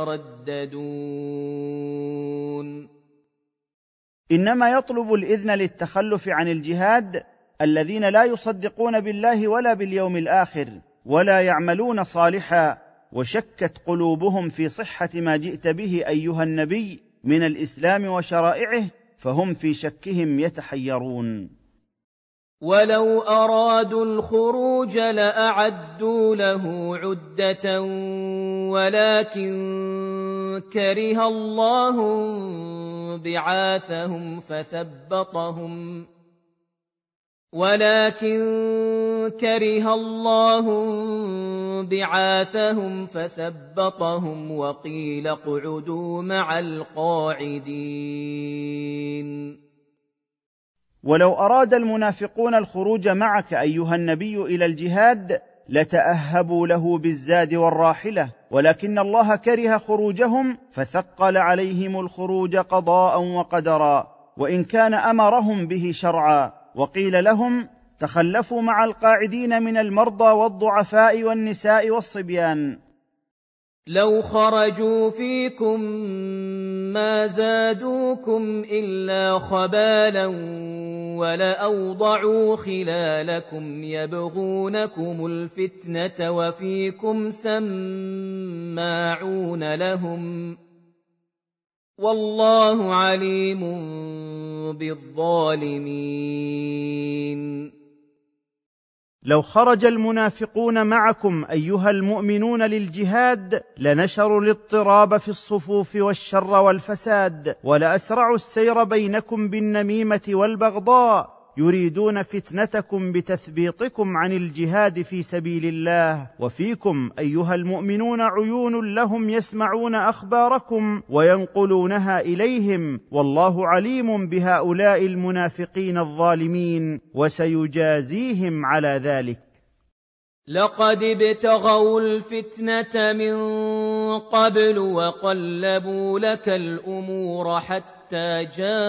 يترددون. إنما يطلب الإذن للتخلف عن الجهاد الذين لا يصدقون بالله ولا باليوم الآخر ولا يعملون صالحا، وشكت قلوبهم في صحة ما جئت به أيها النبي من الإسلام وشرائعه، فهم في شكهم يتحيرون. ولو أرادوا الخروج لأعدوا له عدة ولكن كره الله بعاثهم فثبطهم ولكن كره الله بعاثهم فثبطهم وقيل اقعدوا مع القاعدين. ولو أراد المنافقون الخروج معك أيها النبي إلى الجهاد لتأهبوا له بالزاد والراحلة، ولكن الله كره خروجهم فثقل عليهم الخروج قضاء وقدرا، وإن كان أمرهم به شرعا، وقيل لهم تخلفوا مع القاعدين من المرضى والضعفاء والنساء والصبيان. لو خرجوا فيكم ما زادوكم إلا خبالا ولأوضعوا خلالكم يبغونكم الفتنة وفيكم سماعون لهم والله عليم بالظالمين. لو خرج المنافقون معكم أيها المؤمنون للجهاد لنشروا الاضطراب في الصفوف والشر والفساد، ولأسرعوا السير بينكم بالنميمة والبغضاء، يريدون فتنتكم بتثبيطكم عن الجهاد في سبيل الله. وفيكم أيها المؤمنون عيون لهم يسمعون أخباركم وينقلونها إليهم، والله عليم بهؤلاء المنافقين الظالمين وسيجازيهم على ذلك. لقد ابتغوا الفتنة من قبل وقلبوا لك الأمور حتى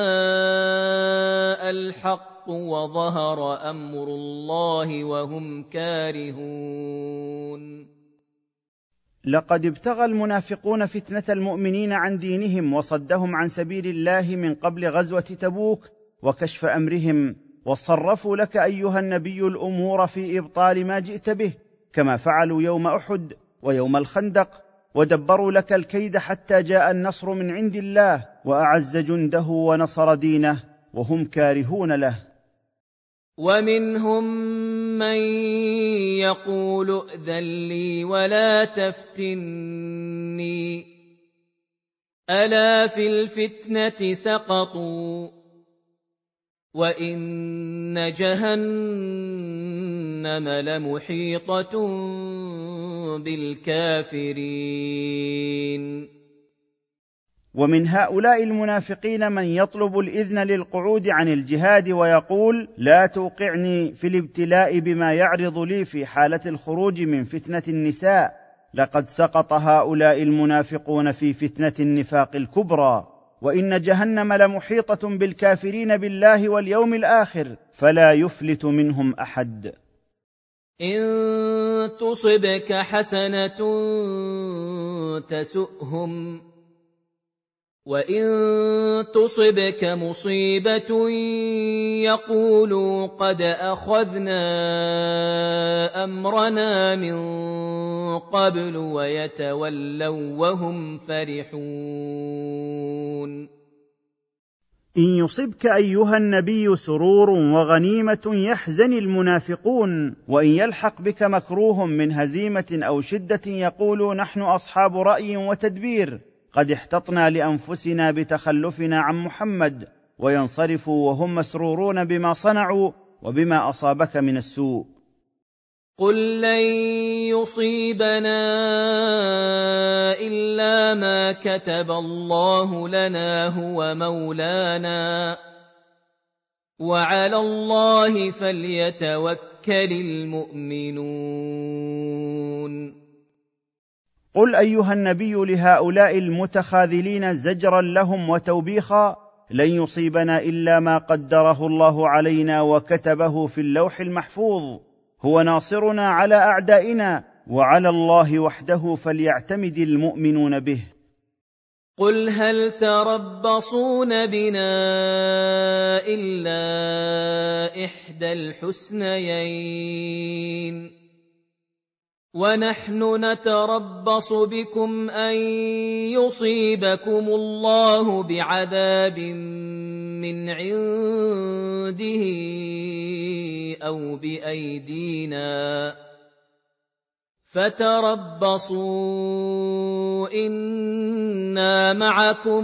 جاء الحق وظهر أمر الله وهم كارهون. لقد ابتغى المنافقون فتنة المؤمنين عن دينهم وصدهم عن سبيل الله من قبل غزوة تبوك وكشف أمرهم، وصرفوا لك أيها النبي الأمور في إبطال ما جئت به، كما فعلوا يوم أحد ويوم الخندق، ودبروا لك الكيد حتى جاء النصر من عند الله وأعز جنده ونصر دينه وهم كارهون له. ومنهم من يقول ائذن لي ولا تفتني ألا في الفتنة سقطوا وإن جهنم لمحيطة بالكافرين. ومن هؤلاء المنافقين من يطلب الإذن للقعود عن الجهاد ويقول لا توقعني في الابتلاء بما يعرض لي في حالة الخروج من فتنة النساء. لقد سقط هؤلاء المنافقون في فتنة النفاق الكبرى، وإن جهنم لمحيطة بالكافرين بالله واليوم الآخر فلا يفلت منهم أحد. إن تصبك حسنة تسؤهم وإن تصبك مصيبة يقولوا قد أخذنا أمرنا من قبل ويتولوا وهم فرحون. إن يصبك أيها النبي سرور وغنيمة يحزن المنافقون، وإن يلحق بك مكروه من هزيمة أو شدة يقولوا نحن أصحاب رأي وتدبير قد احتطنا لأنفسنا بتخلفنا عن محمد، وينصرفوا وهم مسرورون بما صنعوا وبما أصابك من السوء. قل لن يصيبنا إلا ما كتب الله لنا هو مولانا وعلى الله فليتوكل المؤمنون. قل أيها النبي لهؤلاء المتخاذلين زجرا لهم وتوبيخا لن يصيبنا إلا ما قدره الله علينا وكتبه في اللوح المحفوظ، هو ناصرنا على أعدائنا وعلى الله وحده فليعتمد المؤمنون به. قل هل تربصون بنا إلا إحدى الحسنيين ونحن نتربص بكم أن يصيبكم الله بعذاب من عنده أو بأيدينا فتربصوا إنا معكم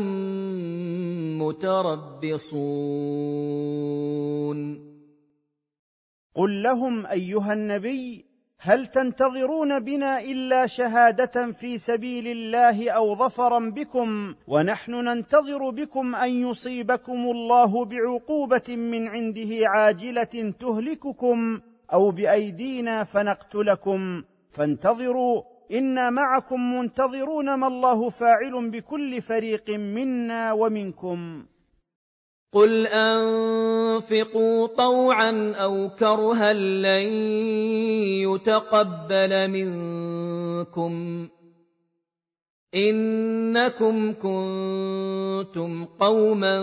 متربصون. قل لهم أيها النبي: هل تنتظرون بنا إلا شهادة في سبيل الله أو ظفرا بكم، ونحن ننتظر بكم أن يصيبكم الله بعقوبة من عنده عاجلة تهلككم أو بأيدينا فنقتلكم، فانتظروا إنا معكم منتظرون ما الله فاعل بكل فريق منا ومنكم. قل أنفقوا طوعا أو كرها لن يتقبل منكم إنكم كنتم قوما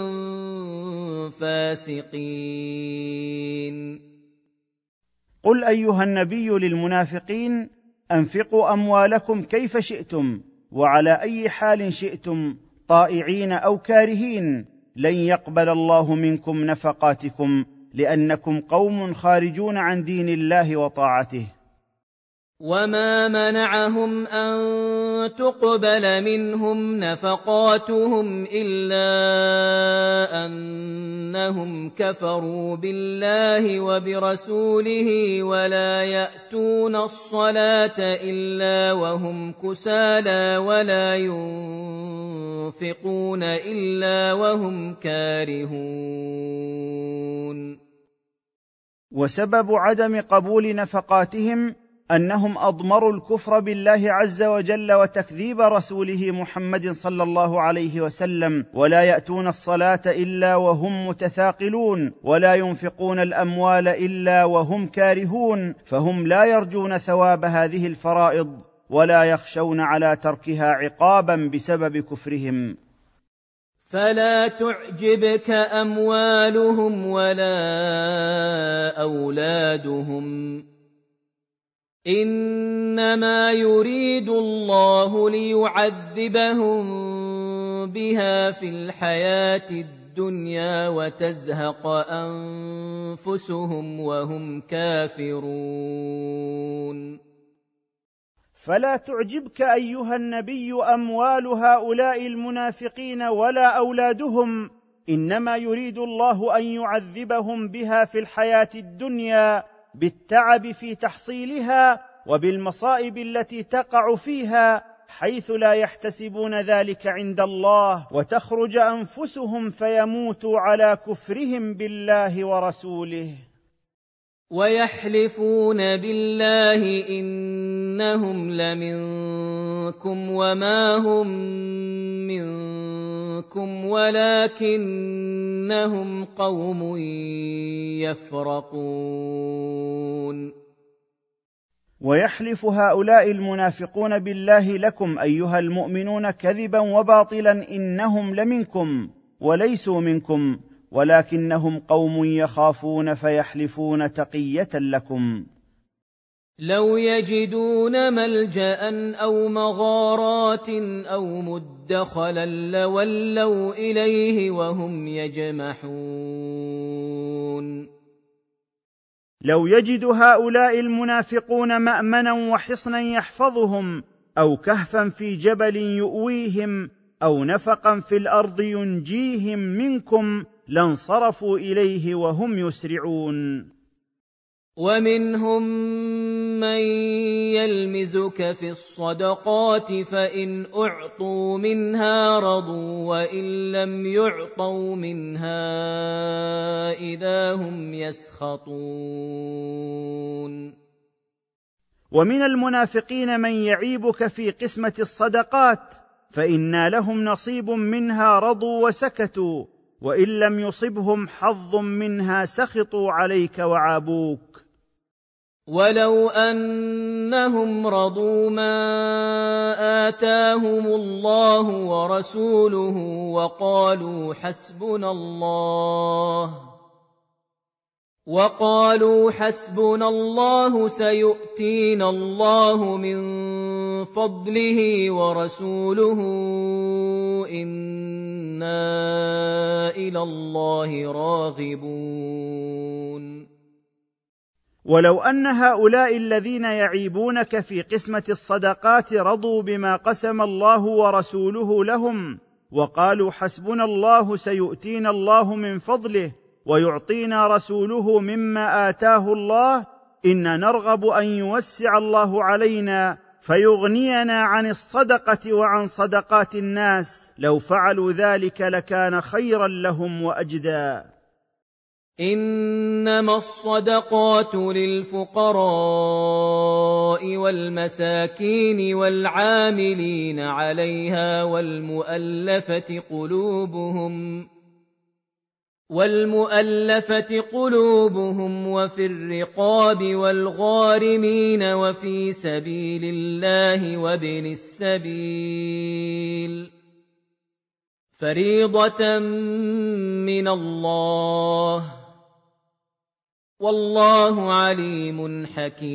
فاسقين. قل أيها النبي للمنافقين: أنفقوا أموالكم كيف شئتم وعلى أي حال شئتم، طائعين أو كارهين، لن يقبل الله منكم نفقاتكم، لأنكم قوم خارجون عن دين الله وطاعته. وما منعهم أن تقبل منهم نفقاتهم إلا أنهم كفروا بالله وبرسوله ولا يأتون الصلاة إلا وهم كسالى ولا ينفقون إلا وهم كارهون. وسبب عدم قبول نفقاتهم أنهم أضمروا الكفر بالله عز وجل وتكذيب رسوله محمد صلى الله عليه وسلم، ولا يأتون الصلاة إلا وهم متثاقلون، ولا ينفقون الأموال إلا وهم كارهون، فهم لا يرجون ثواب هذه الفرائض ولا يخشون على تركها عقابا بسبب كفرهم. فلا تعجبك أموالهم ولا أولادهم، إنما يريد الله ليعذبهم بها في الحياة الدنيا وتزهق أنفسهم وهم كافرون. فلا تعجبك أيها النبي أموال هؤلاء المنافقين ولا أولادهم، إنما يريد الله أن يعذبهم بها في الحياة الدنيا بالتعب في تحصيلها وبالمصائب التي تقع فيها، حيث لا يحتسبون ذلك عند الله، وتخرج أنفسهم فيموتوا على كفرهم بالله ورسوله. ويحلفون بالله إنهم لمنكم وما هم منكم ولكنهم قوم يفرقون. ويحلف هؤلاء المنافقون بالله لكم أيها المؤمنون كذبا وباطلا إنهم لمنكم وليسوا منكم، ولكنهم قوم يخافون فيحلفون تقية لكم. لو يجدون ملجأ أو مغارات أو مدخلا لولوا إليه وهم يجمحون. لو يجد هؤلاء المنافقون مأمنا وحصنا يحفظهم، أو كهفا في جبل يؤويهم، أو نفقا في الأرض ينجيهم منكم، لانصرفوا إليه وهم يسرعون. ومنهم من يلمزك في الصدقات فإن أعطوا منها رضوا وإن لم يعطوا منها إذا هم يسخطون. ومن المنافقين من يعيبك في قسمة الصدقات، فإن لهم نصيب منها رضوا وسكتوا، وإن لم يصبهم حظ منها سخطوا عليك وعابوك. ولو أنهم رضوا ما آتاهم الله ورسوله وقالوا حسبنا الله وقالوا حسبنا الله سيؤتينا الله من فضله ورسوله إنا إلى الله راغبون. ولو أن هؤلاء الذين يعيبونك في قسمة الصدقات رضوا بما قسم الله ورسوله لهم وقالوا حسبنا الله سيؤتينا الله من فضله ويعطينا رسوله مما آتاه الله، إن نرغب أن يوسع الله علينا فيغنينا عن الصدقة وعن صدقات الناس، لو فعلوا ذلك لكان خيرا لهم وأجدى. إنما الصدقات للفقراء والمساكين والعاملين عليها والمؤلفة قلوبهم والمؤلفة قلوبهم وفي الرقاب والغارمين وفي سبيل الله وابن السبيل فريضة من الله والله عليم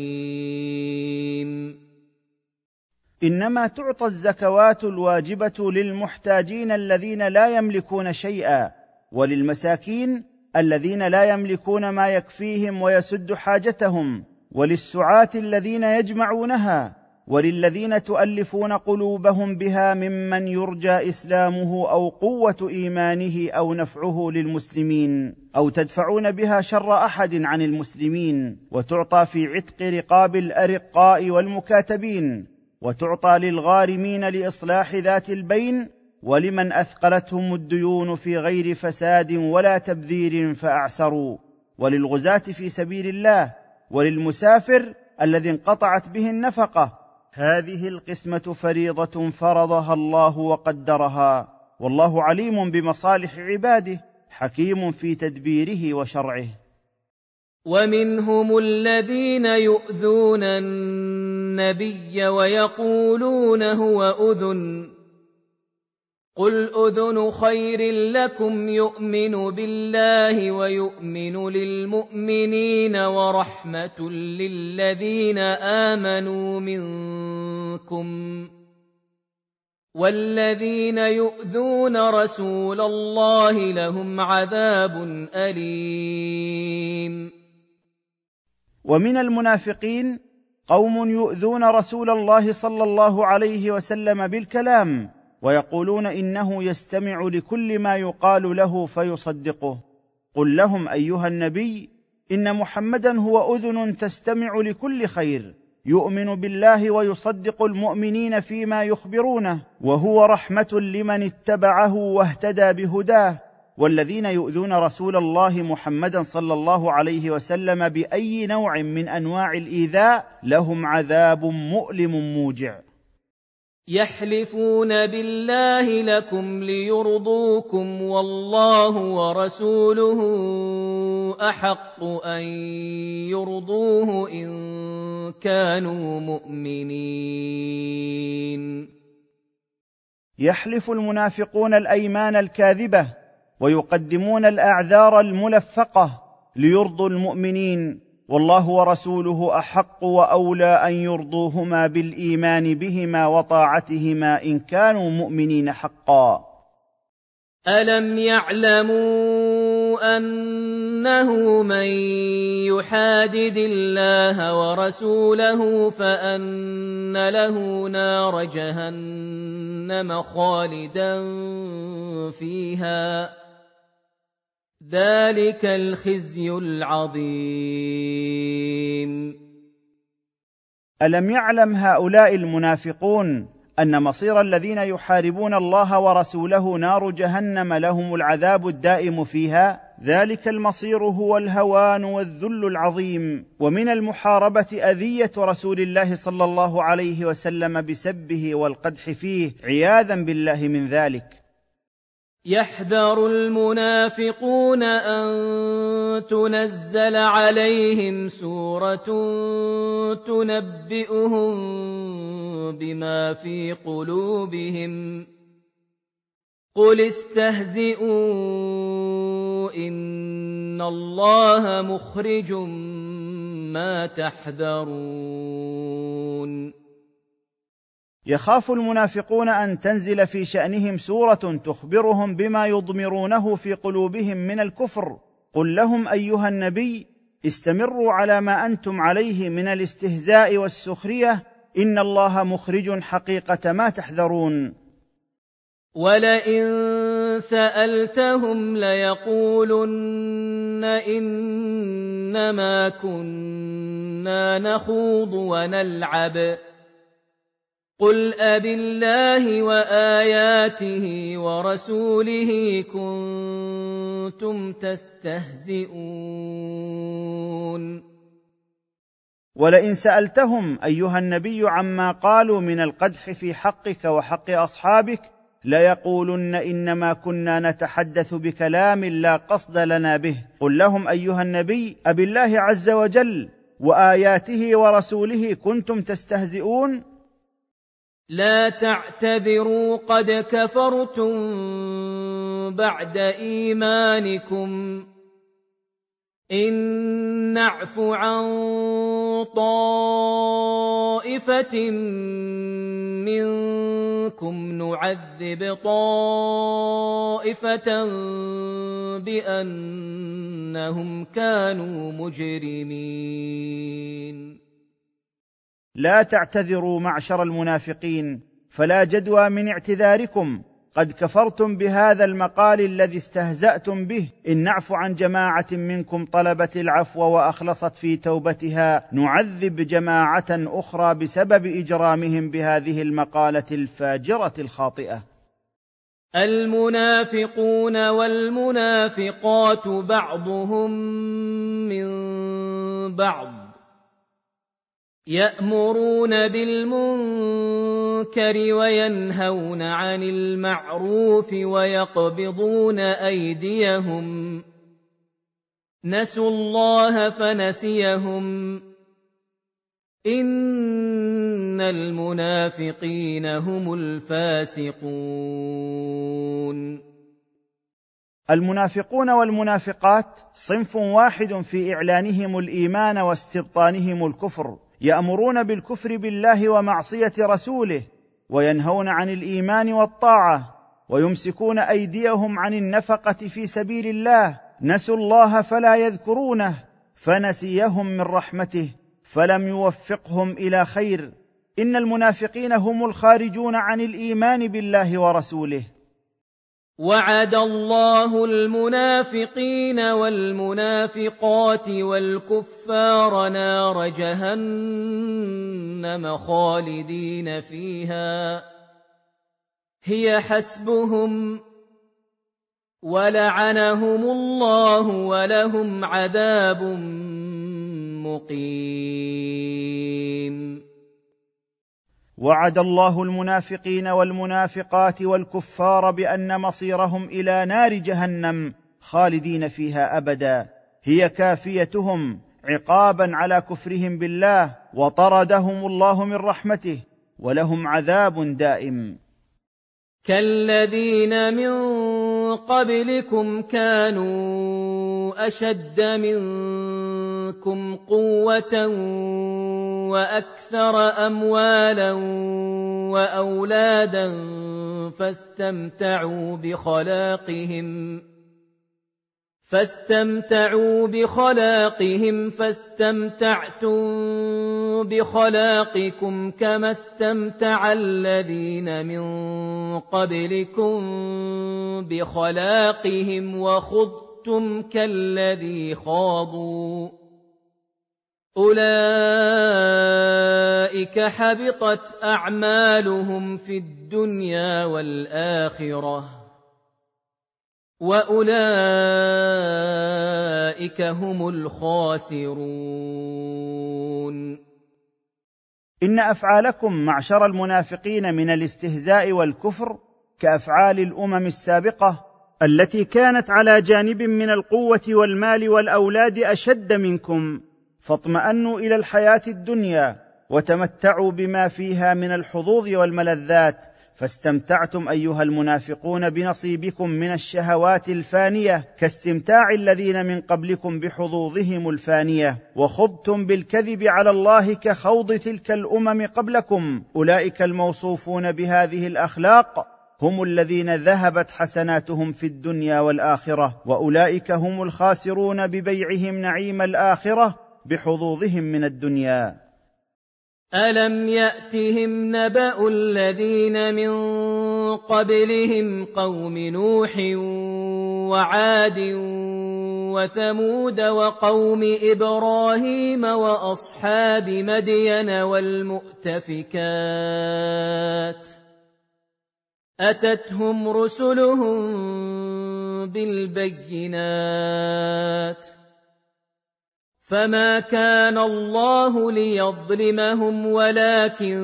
حكيم. إنما تعطى الزكوات الواجبة للمحتاجين الذين لا يملكون شيئا، وللمساكين الذين لا يملكون ما يكفيهم ويسد حاجتهم، وللسعاة الذين يجمعونها، وللذين تؤلفون قلوبهم بها ممن يرجى إسلامه أو قوة إيمانه أو نفعه للمسلمين، أو تدفعون بها شر أحد عن المسلمين. وتعطى في عتق رقاب الأرقاء والمكاتبين، وتعطى للغارمين لإصلاح ذات البين، ولمن أثقلتهم الديون في غير فساد ولا تبذير فأعسروا، وللغزاة في سبيل الله، وللمسافر الذي انقطعت به النفقة. هذه القسمة فريضة فرضها الله وقدرها، والله عليم بمصالح عباده حكيم في تدبيره وشرعه. ومنهم الذين يؤذون النبي ويقولون هو أذن، قل أذن خير لكم يؤمن بالله ويؤمن للمؤمنين ورحمة للذين آمنوا منكم، والذين يؤذون رسول الله لهم عذاب أليم. ومن المنافقين قوم يؤذون رسول الله صلى الله عليه وسلم بالكلام، ويقولون إنه يستمع لكل ما يقال له فيصدقه. قل لهم أيها النبي إن محمدا هو أذن تستمع لكل خير، يؤمن بالله ويصدق المؤمنين فيما يخبرونه، وهو رحمة لمن اتبعه واهتدى بهداه. والذين يؤذون رسول الله محمدا صلى الله عليه وسلم بأي نوع من أنواع الإيذاء لهم عذاب مؤلم موجع. يحلفون بالله لكم ليرضوكم والله ورسوله أحق أن يرضوه إن كانوا مؤمنين. يحلف المنافقون الأيمان الكاذبة ويقدمون الأعذار الملفقة ليرضوا المؤمنين، والله ورسوله أحق وأولى أن يرضوهما بالإيمان بهما وطاعتهما إن كانوا مؤمنين حقا. ألم يعلموا أنه من يحادد الله ورسوله فأن له نار جهنم خالدا فيها، ذلك الخزي العظيم. ألم يعلم هؤلاء المنافقون أن مصير الذين يحاربون الله ورسوله نار جهنم لهم العذاب الدائم فيها؟ ذلك المصير هو الهوان والذل العظيم. ومن المحاربة أذية رسول الله صلى الله عليه وسلم بسبه والقدح فيه عياذا بالله من ذلك. يحذر المنافقون أن تنزل عليهم سورة تنبئهم بما في قلوبهم، قل استهزئوا إن إن الله مخرج ما تحذرون. يخاف المنافقون أن تنزل في شأنهم سورة تخبرهم بما يضمرونه في قلوبهم من الكفر. قل لهم أيها النبي: استمروا على ما أنتم عليه من الاستهزاء والسخرية، إن الله مخرج حقيقة ما تحذرون. ولئن سألتهم ليقولن إنما كنا نخوض ونلعب قل أبالله وآياته ورسوله كنتم تستهزئون. ولئن سألتهم أيها النبي عما قالوا من القدح في حقك وحق أصحابك ليقولن إنما كنا نتحدث بكلام لا قصد لنا به. قل لهم أيها النبي: أبالله عز وجل وآياته ورسوله كنتم تستهزئون؟ لا تعتذروا قد كفرتم بعد إيمانكم إن نعف عن طائفة منكم نعذب طائفة بأنهم كانوا مجرمين. لا تعتذروا معشر المنافقين، فلا جدوى من اعتذاركم، قد كفرتم بهذا المقال الذي استهزأتم به. إن نعفو عن جماعة منكم طلبت العفو وأخلصت في توبتها نعذب جماعة أخرى بسبب إجرامهم بهذه المقالة الفاجرة الخاطئة. المنافقون والمنافقات بعضهم من بعض يأمرون بالمنكر وينهون عن المعروف ويقبضون أيديهم نسوا الله فنسيهم إن المنافقين هم الفاسقون. المنافقون والمنافقات صنف واحد في إعلانهم الإيمان واستبطانهم الكفر، يأمرون بالكفر بالله ومعصية رسوله، وينهون عن الإيمان والطاعة، ويمسكون أيديهم عن النفقة في سبيل الله. نسوا الله فلا يذكرونه فنسيهم من رحمته فلم يوفقهم إلى خير. إن المنافقين هم الخارجون عن الإيمان بالله ورسوله. وعد الله المنافقين والمنافقات والكفار نار جهنم خالدين فيها هي حسبهم ولعنهم الله ولهم عذاب مقيم. وعد الله المنافقين والمنافقات والكفار بأن مصيرهم إلى نار جهنم خالدين فيها أبدا، هي كافيتهم عقابا على كفرهم بالله، وطردهم الله من رحمته ولهم عذاب دائم. كالذين من قبلكم كانوا أشد منكم قوة وأكثر أموالا وأولادا فاستمتعوا بخلاقهم فاستمتعوا بخلاقهم فاستمتعتم بخلاقكم كما استمتع الذين من قبلكم بخلاقهم وخضتم كالذي خاضوا أولئك حبطت أعمالهم في الدنيا والآخرة وأولئك هم الخاسرون. إن أفعالكم معشر المنافقين من الاستهزاء والكفر كأفعال الأمم السابقة التي كانت على جانب من القوة والمال والأولاد أشد منكم، فاطمأنوا إلى الحياة الدنيا وتمتعوا بما فيها من الحظوظ والملذات، فاستمتعتم ايها المنافقون بنصيبكم من الشهوات الفانيه كاستمتاع الذين من قبلكم بحظوظهم الفانيه، وخضتم بالكذب على الله كخوض تلك الامم قبلكم. اولئك الموصوفون بهذه الاخلاق هم الذين ذهبت حسناتهم في الدنيا والاخره، واولئك هم الخاسرون ببيعهم نعيم الاخره بحظوظهم من الدنيا. ألم يأتهم نبأ الذين من قبلهم قوم نوح وعاد وثمود وقوم إبراهيم وأصحاب مدين والمؤتفكات أتتهم رسلهم بالبينات فما كان الله ليظلمهم ولكن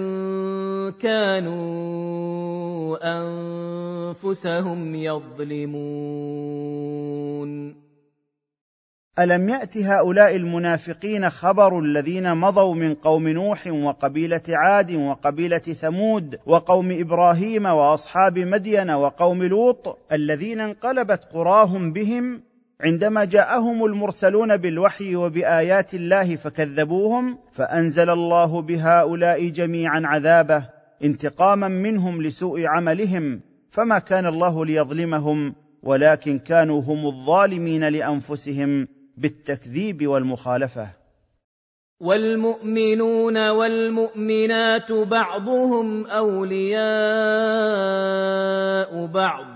كانوا أنفسهم يظلمون. ألم يأت هؤلاء المنافقين خبر الذين مضوا من قوم نوح وقبيلة عاد وقبيلة ثمود وقوم إبراهيم وأصحاب مدين وقوم لوط الذين انقلبت قراهم بهم عندما جاءهم المرسلون بالوحي وبآيات الله فكذبوهم، فأنزل الله بهؤلاء جميعا عذابه انتقاما منهم لسوء عملهم، فما كان الله ليظلمهم ولكن كانوا هم الظالمين لأنفسهم بالتكذيب والمخالفة. والمؤمنون والمؤمنات بعضهم أولياء بعض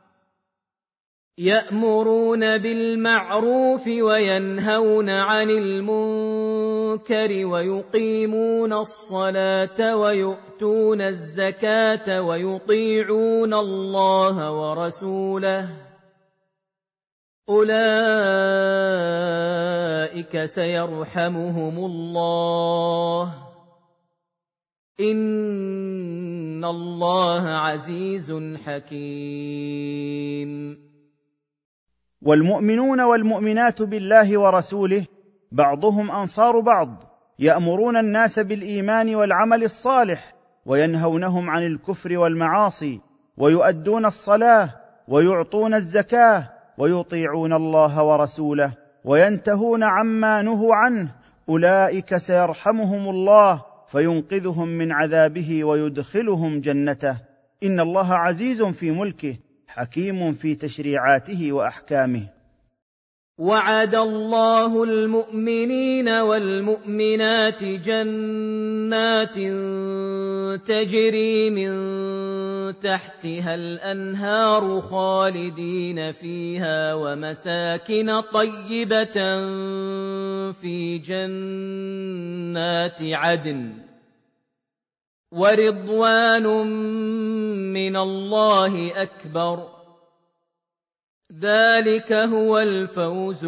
يأمرون بالمعروف وينهون عن المنكر ويقيمون الصلاة ويؤتون الزكاة ويطيعون الله ورسوله أولئك سيرحمهم الله إن الله عزيز حكيم. والمؤمنون والمؤمنات بالله ورسوله بعضهم أنصار بعض، يأمرون الناس بالإيمان والعمل الصالح وينهونهم عن الكفر والمعاصي، ويؤدون الصلاة ويعطون الزكاة ويطيعون الله ورسوله وينتهون عما نهوا عنه. أولئك سيرحمهم الله فينقذهم من عذابه ويدخلهم جنته، إن الله عزيز في ملكه حكيم في تشريعاته وأحكامه. وعد الله المؤمنين والمؤمنات جنات تجري من تحتها الأنهار خالدين فيها ومساكن طيبة في جنات عدن ورضوان من الله أكبر ذلك هو الفوز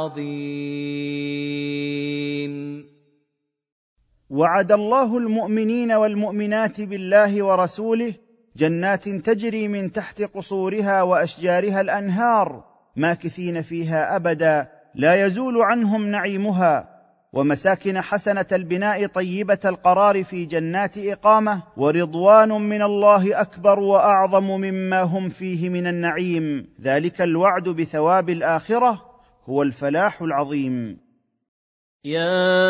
العظيم. وعد الله المؤمنين والمؤمنات بالله ورسوله جنات تجري من تحت قصورها وأشجارها الأنهار ماكثين فيها أبدا لا يزول عنهم نعيمها، ومساكن حسنة البناء طيبة القرار في جنات إقامة، ورضوان من الله أكبر وأعظم مما هم فيه من النعيم، ذلك الوعد بثواب الآخرة هو الفلاح العظيم. يا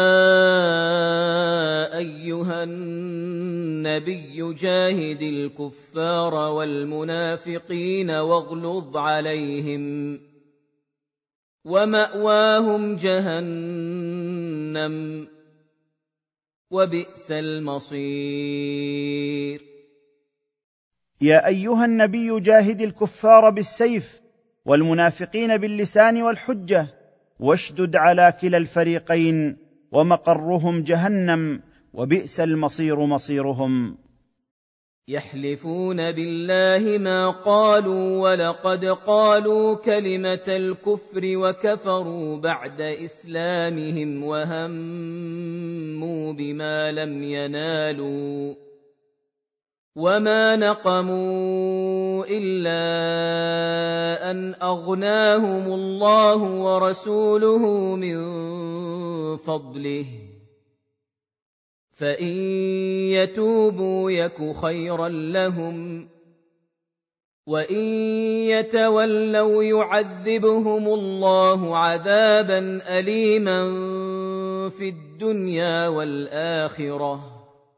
أيها النبي جاهد الكفار والمنافقين واغلظ عليهم ومأواهم جهنم وبئس المصير. يا أيها النبي جاهد الكفار بالسيف والمنافقين باللسان والحجة واشدد على كلا الفريقين ومقرهم جهنم وبئس المصير مصيرهم. يحلفون بالله ما قالوا ولقد قالوا كلمة الكفر وكفروا بعد إسلامهم وهموا بما لم ينالوا وما نقموا إلا أن أغناهم الله ورسوله من فضله فإن يتوبوا يك خيرا لهم وإن يتولوا يعذبهم الله عذابا أليما في الدنيا والآخرة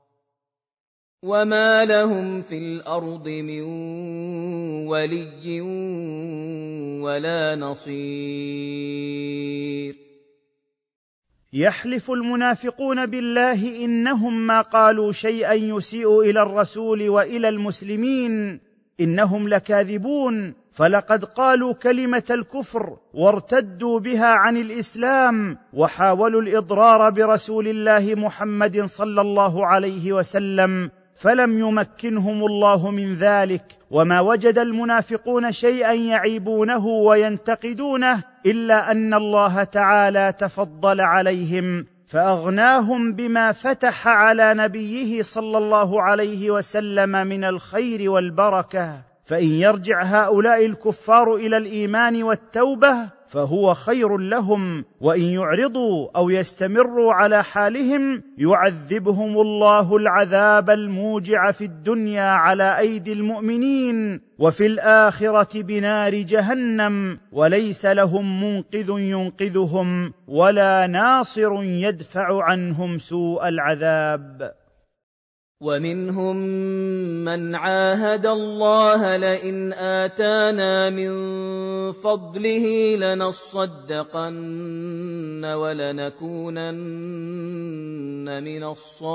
وما لهم في الأرض من ولي ولا نصير. يحلف المنافقون بالله إنهم ما قالوا شيئا يسيء إلى الرسول وإلى المسلمين، إنهم لكاذبون، فلقد قالوا كلمة الكفر وارتدوا بها عن الإسلام وحاولوا الإضرار برسول الله محمد صلى الله عليه وسلم، فلم يمكنهم الله من ذلك. وما وجد المنافقون شيئا يعيبونه وينتقدونه إلا أن الله تعالى تفضل عليهم فأغناهم بما فتح على نبيه صلى الله عليه وسلم من الخير والبركة، فإن يرجع هؤلاء الكفار إلى الإيمان والتوبة فهو خير لهم، وإن يعرضوا أو يستمروا على حالهم يعذبهم الله العذاب الموجع في الدنيا على أيدي المؤمنين، وفي الآخرة بنار جهنم، وليس لهم منقذ ينقذهم ولا ناصر يدفع عنهم سوء العذاب. ومنهم من عاهد الله لئن آتانا من فضله لنصدقن ولنكونن من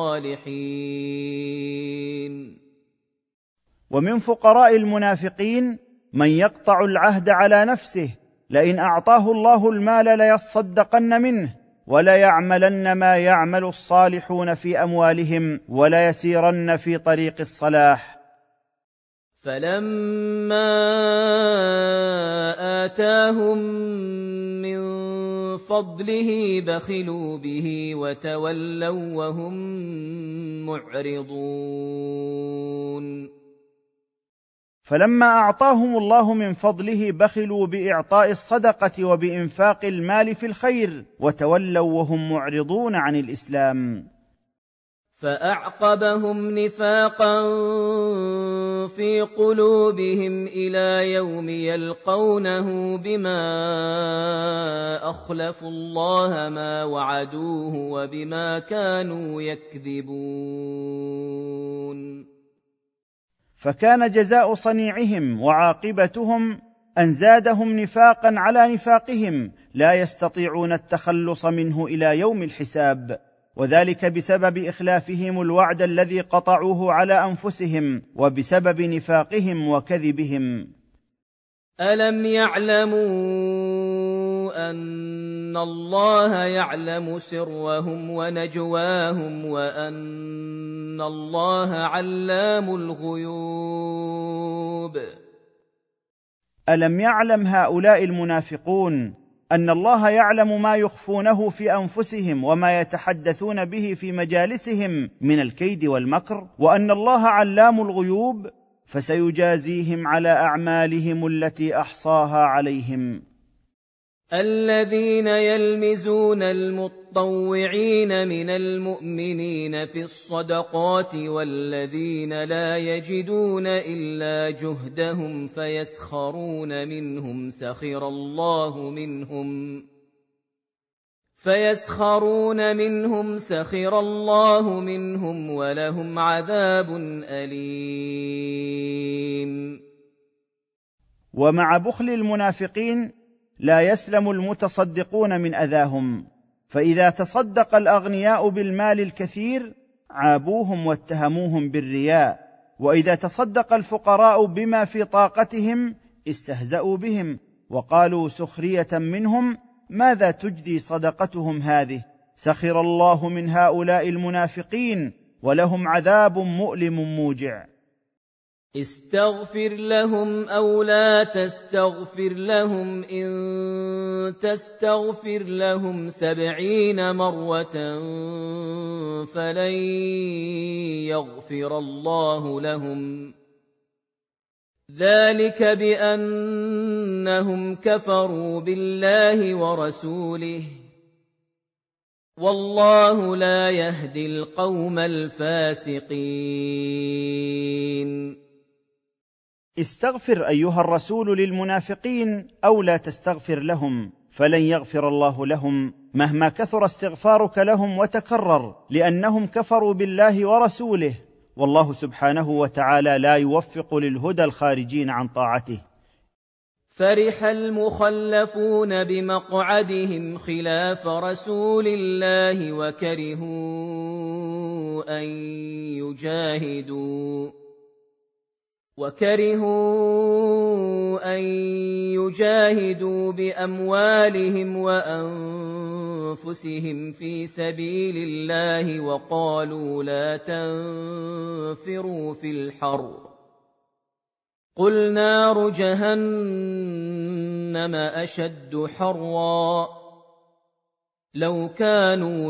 الصالحين. ومن فقراء المنافقين من يقطع العهد على نفسه لئن أعطاه الله المال ليصدقن منه ولا يعملن ما يعمل الصالحون في أموالهم ولا يسيرن في طريق الصلاح. فلما آتاهم من فضله بخلوا به وتولوا وهم معرضون. فلما أعطاهم الله من فضله بخلوا بإعطاء الصدقة وبإنفاق المال في الخير وتولوا وهم معرضون عن الإسلام. فأعقبهم نفاقا في قلوبهم إلى يوم يلقونه بما أخلفوا الله ما وعدوه وبما كانوا يكذبون. فكان جزاء صنيعهم وعاقبتهم أن زادهم نفاقا على نفاقهم لا يستطيعون التخلص منه إلى يوم الحساب، وذلك بسبب إخلافهم الوعد الذي قطعوه على أنفسهم وبسبب نفاقهم وكذبهم. ألم يعلموا أن الله يعلم سرهم ونجواهم وأن الله علام الغيوب؟ ألم يعلم هؤلاء المنافقون أن الله يعلم ما يخفونه في أنفسهم وما يتحدثون به في مجالسهم من الكيد والمكر، وأن الله علام الغيوب فسيجازيهم على أعمالهم التي أحصاها عليهم. الذين يلمزون المطوعين من المؤمنين في الصدقات والذين لا يجدون إلا جهدهم فيسخرون منهم سخر الله منهم فيسخرون منهم سخر الله منهم ولهم عذاب أليم. ومع بخل المنافقين لا يسلم المتصدقون من أذاهم، فإذا تصدق الأغنياء بالمال الكثير عابوهم واتهموهم بالرياء، وإذا تصدق الفقراء بما في طاقتهم استهزأوا بهم وقالوا سخرية منهم ماذا تجدي صدقتهم هذه؟ سخر الله من هؤلاء المنافقين ولهم عذاب مؤلم موجع. استغفر لهم أو لا تستغفر لهم إن تستغفر لهم سبعين مرة فلن يغفر الله لهم ذلك بأنهم كفروا بالله ورسوله والله لا يهدي القوم الفاسقين. استغفر أيها الرسول للمنافقين أو لا تستغفر لهم، فلن يغفر الله لهم مهما كثر استغفارك لهم وتكرر، لأنهم كفروا بالله ورسوله، والله سبحانه وتعالى لا يوفق للهدى الخارجين عن طاعته. فرح المخلفون بمقعدهم خلاف رسول الله وكرهوا أن يجاهدوا وكرهوا أن يجاهدوا بأموالهم وأنفسهم في سبيل الله وقالوا لا تنفروا في الحر قل نار جهنم أشد حرا لو كانوا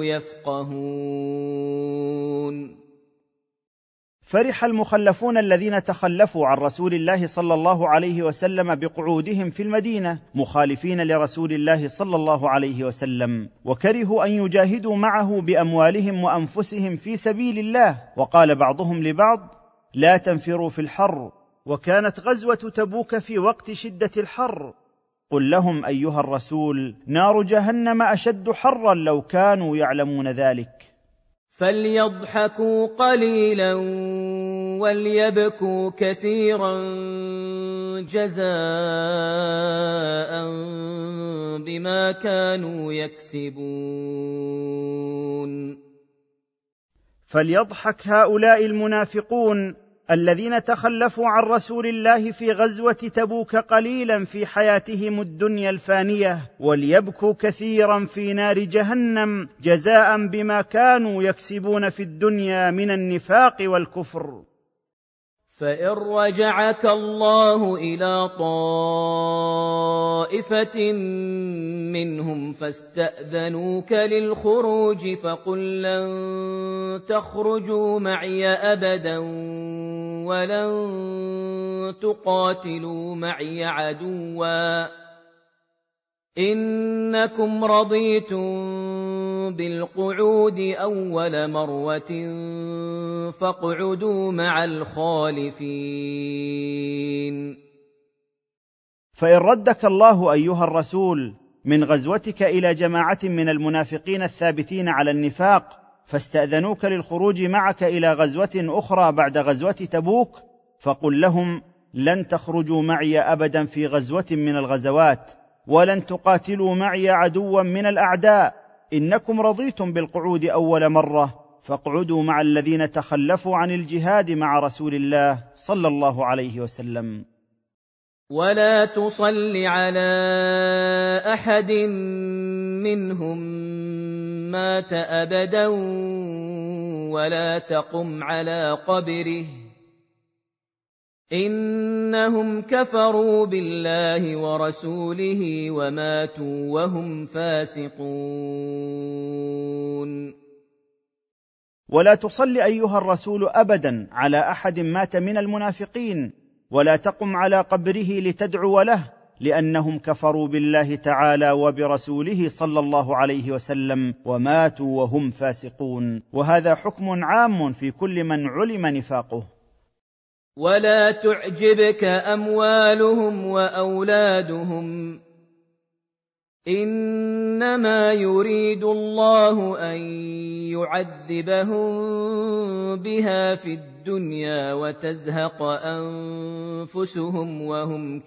يفقهون. فرح المخلفون الذين تخلفوا عن رسول الله صلى الله عليه وسلم بقعودهم في المدينة مخالفين لرسول الله صلى الله عليه وسلم، وكرهوا أن يجاهدوا معه بأموالهم وأنفسهم في سبيل الله، وقال بعضهم لبعض لا تنفروا في الحر، وكانت غزوة تبوك في وقت شدة الحر. قل لهم أيها الرسول نار جهنم أشد حرا لو كانوا يعلمون ذلك. فليضحكوا قليلا وليبكوا كثيرا جزاء بما كانوا يكسبون. فليضحك هؤلاء المنافقون الذين تخلفوا عن رسول الله في غزوة تبوك قليلا في حياتهم الدنيا الفانية، وليبكوا كثيرا في نار جهنم جزاء بما كانوا يكسبون في الدنيا من النفاق والكفر. فإن رجعك الله إلى طائفة منهم فاستأذنوك للخروج فقل لن تخرجوا معي أبدا ولن تقاتلوا معي عدوا إنكم رضيتم بالقعود أول مرة فاقعدوا مع الخالفين. فإن ردك الله أيها الرسول من غزوتك إلى جماعة من المنافقين الثابتين على النفاق فاستأذنوك للخروج معك إلى غزوة أخرى بعد غزوة تبوك، فقل لهم لن تخرجوا معي أبدا في غزوة من الغزوات ولن تقاتلوا معي عدوا من الأعداء، إنكم رضيتم بالقعود أول مرة فاقعدوا مع الذين تخلفوا عن الجهاد مع رسول الله صلى الله عليه وسلم. ولا تصل على أحد منهم مات أبدا ولا تقم على قبره إنهم كفروا بالله ورسوله وماتوا وهم فاسقون. ولا تصل أيها الرسول أبدا على أحد مات من المنافقين ولا تقم على قبره لتدعو له، لأنهم كفروا بالله تعالى وبرسوله صلى الله عليه وسلم وماتوا وهم فاسقون، وهذا حكم عام في كل من علم نفاقه. ولا تعجبك أموالهم وأولادهم إنما يريد الله أن يعذبهم بها في الدنيا وتزهق أنفسهم وهم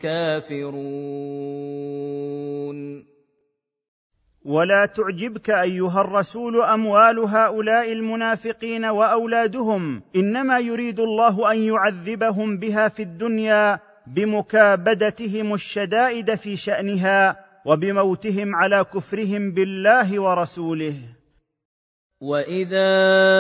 كافرون. ولا تعجبك أيها الرسول أموال هؤلاء المنافقين وأولادهم، إنما يريد الله أن يعذبهم بها في الدنيا بمكابدتهم الشدائد في شأنها وبموتهم على كفرهم بالله ورسوله. وإذا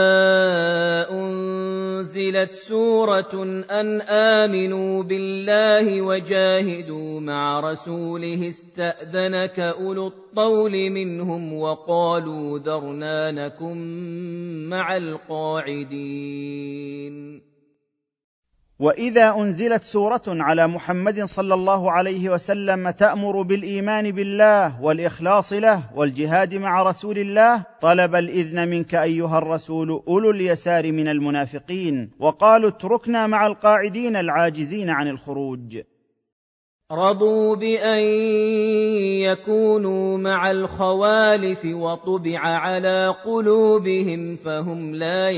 أنزلت سورة أن آمنوا بالله وجاهدوا مع رسوله استأذنك أولو الطول منهم وقالوا ذرنا نكن مع القاعدين. واذا انزلت سوره على محمد صلى الله عليه وسلم تامر بالايمان بالله والاخلاص له والجهاد مع رسول الله، طلب الاذن منك ايها الرسول اولو اليسار من المنافقين، وقالوا اتركنا مع القاعدين العاجزين عن الخروج. رضوا بأن يكونوا مع الخوالف وطبع على قلوبهم فهم لا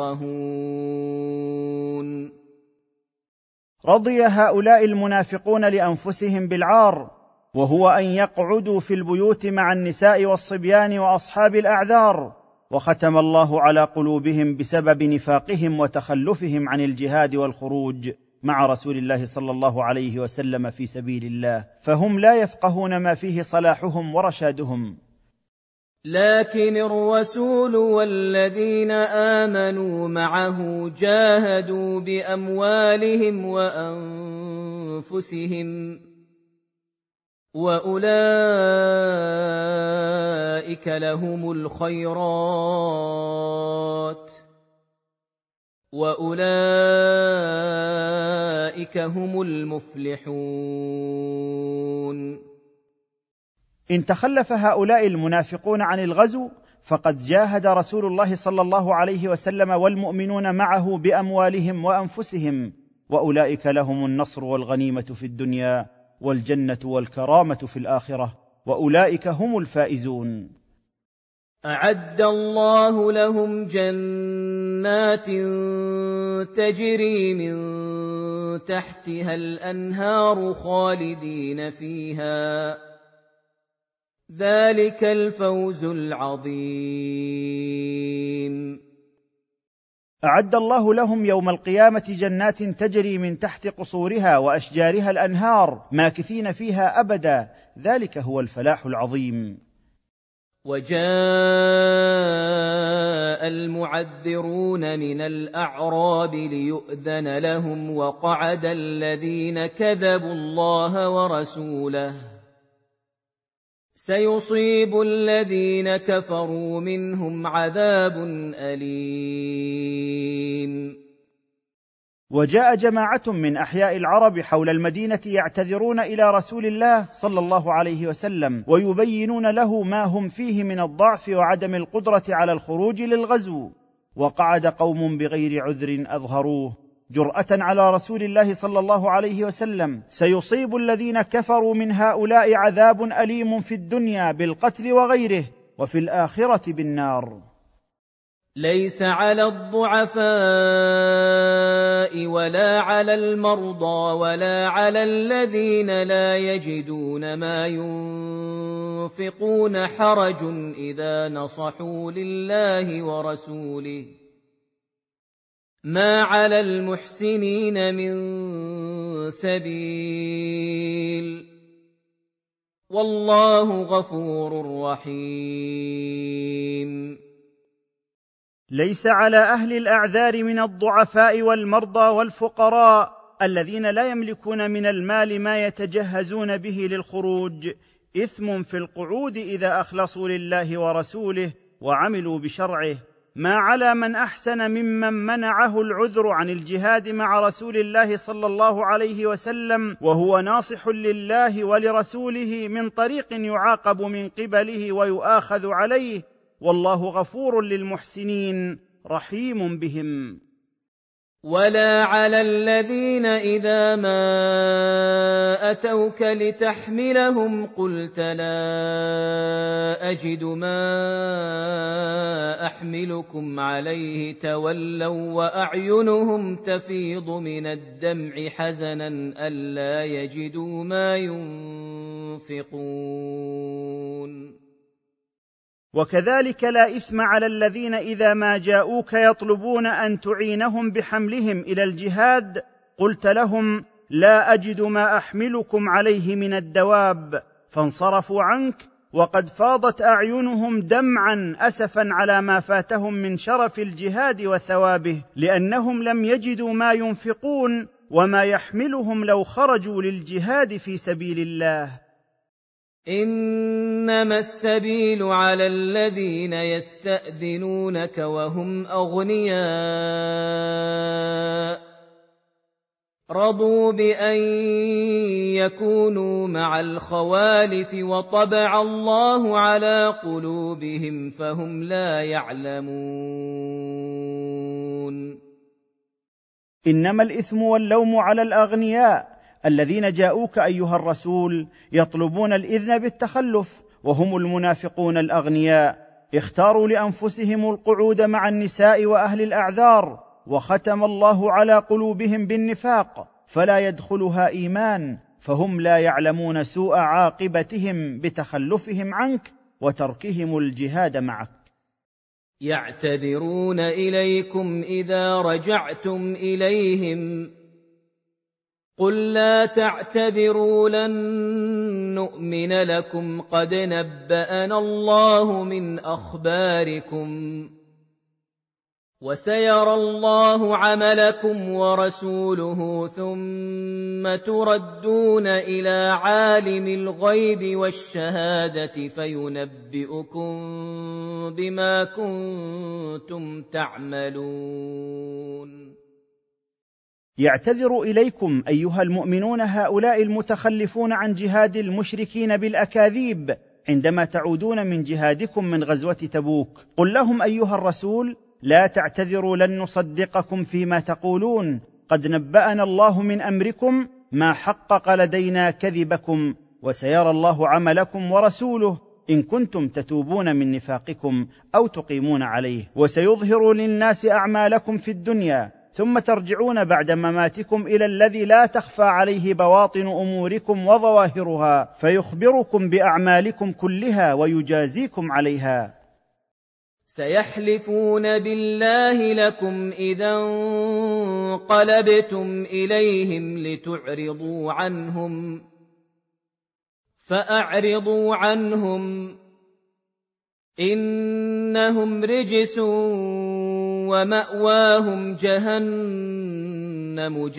يفقهون. رضي هؤلاء المنافقون لأنفسهم بالعار، وهو أن يقعدوا في البيوت مع النساء والصبيان وأصحاب الأعذار، وختم الله على قلوبهم بسبب نفاقهم وتخلفهم عن الجهاد والخروج مع رسول الله صلى الله عليه وسلم في سبيل الله، فهم لا يفقهون ما فيه صلاحهم ورشادهم. لكن الرسول والذين آمنوا معه جاهدوا بأموالهم وأنفسهم، وأولئك لهم الخيرات وأولئك هم المفلحون. إن تخلف هؤلاء المنافقون عن الغزو فقد جاهد رسول الله صلى الله عليه وسلم والمؤمنون معه بأموالهم وأنفسهم، وأولئك لهم النصر والغنيمة في الدنيا والجنة والكرامة في الآخرة، وأولئك هم الفائزون. أعد الله لهم جنات تجري من تحتها الأنهار خالدين فيها، ذلك الفوز العظيم. أعد الله لهم يوم القيامة جنات تجري من تحت قصورها وأشجارها الأنهار ماكثين فيها أبدا، ذلك هو الفلاح العظيم. وجاء المعذرون من الأعراب ليؤذن لهم وقعد الذين كذبوا الله ورسوله، سيصيب الذين كفروا منهم عذاب أليم. وجاء جماعة من أحياء العرب حول المدينة يعتذرون إلى رسول الله صلى الله عليه وسلم ويبينون له ما هم فيه من الضعف وعدم القدرة على الخروج للغزو، وقعد قوم بغير عذر أظهروه جرأة على رسول الله صلى الله عليه وسلم، سيصيب الذين كفروا من هؤلاء عذاب أليم في الدنيا بالقتل وغيره، وفي الآخرة بالنار. ليس على الضعفاء ولا على المرضى ولا على الذين لا يجدون ما ينفقون حرج إذا نصحوا لله ورسوله، ما على المحسنين من سبيل، والله غفور رحيم. ليس على أهل الأعذار من الضعفاء والمرضى والفقراء الذين لا يملكون من المال ما يتجهزون به للخروج إثم في القعود إذا أخلصوا لله ورسوله وعملوا بشرعه، ما على من أحسن ممن منعه العذر عن الجهاد مع رسول الله صلى الله عليه وسلم وهو ناصح لله ولرسوله من طريق يعاقب من قبله ويؤاخذ عليه، والله غفور للمحسنين رحيم بهم. ولا على الذين إذا ما أتوك لتحملهم قلت لا أجد ما أحملكم عليه تولوا وأعينهم تفيض من الدمع حزنا ألا يجدوا ما ينفقون. وكذلك لا إثم على الذين إذا ما جاءوك يطلبون أن تعينهم بحملهم إلى الجهاد قلت لهم لا أجد ما أحملكم عليه من الدواب، فانصرفوا عنك وقد فاضت أعينهم دمعا أسفا على ما فاتهم من شرف الجهاد وثوابه، لأنهم لم يجدوا ما ينفقون وما يحملهم لو خرجوا للجهاد في سبيل الله. إنما السبيل على الذين يستأذنونك وهم أغنياء رضوا بأن يكونوا مع الخوالف وطبع الله على قلوبهم فهم لا يعلمون. إنما الإثم واللوم على الأغنياء الذين جاءوك أيها الرسول يطلبون الإذن بالتخلف، وهم المنافقون الأغنياء، اختاروا لأنفسهم القعود مع النساء وأهل الأعذار، وختم الله على قلوبهم بالنفاق فلا يدخلها إيمان، فهم لا يعلمون سوء عاقبتهم بتخلفهم عنك وتركهم الجهاد معك. يعتذرون إليكم إذا رجعتم إليهم قل لا تعتذروا لن نؤمن لكم قد نبأنا الله من أخباركم وسيرى الله عملكم ورسوله ثم تردون إلى عالم الغيب والشهادة فينبئكم بما كنتم تعملون. يعتذر إليكم أيها المؤمنون هؤلاء المتخلفون عن جهاد المشركين بالأكاذيب عندما تعودون من جهادكم من غزوة تبوك. قل لهم أيها الرسول لا تعتذروا لن نصدقكم فيما تقولون، قد نبأنا الله من أمركم ما حقق لدينا كذبكم، وسيرى الله عملكم ورسوله إن كنتم تتوبون من نفاقكم أو تقيمون عليه، وسيظهر للناس أعمالكم في الدنيا ثم ترجعون بعد مماتكم إلى الذي لا تخفى عليه بواطن أموركم وظواهرها فيخبركم بأعمالكم كلها ويجازيكم عليها. سيحلفون بالله لكم إذا انقلبتم إليهم لتعرضوا عنهم فأعرضوا عنهم إنهم رجس ومأواهم جهنم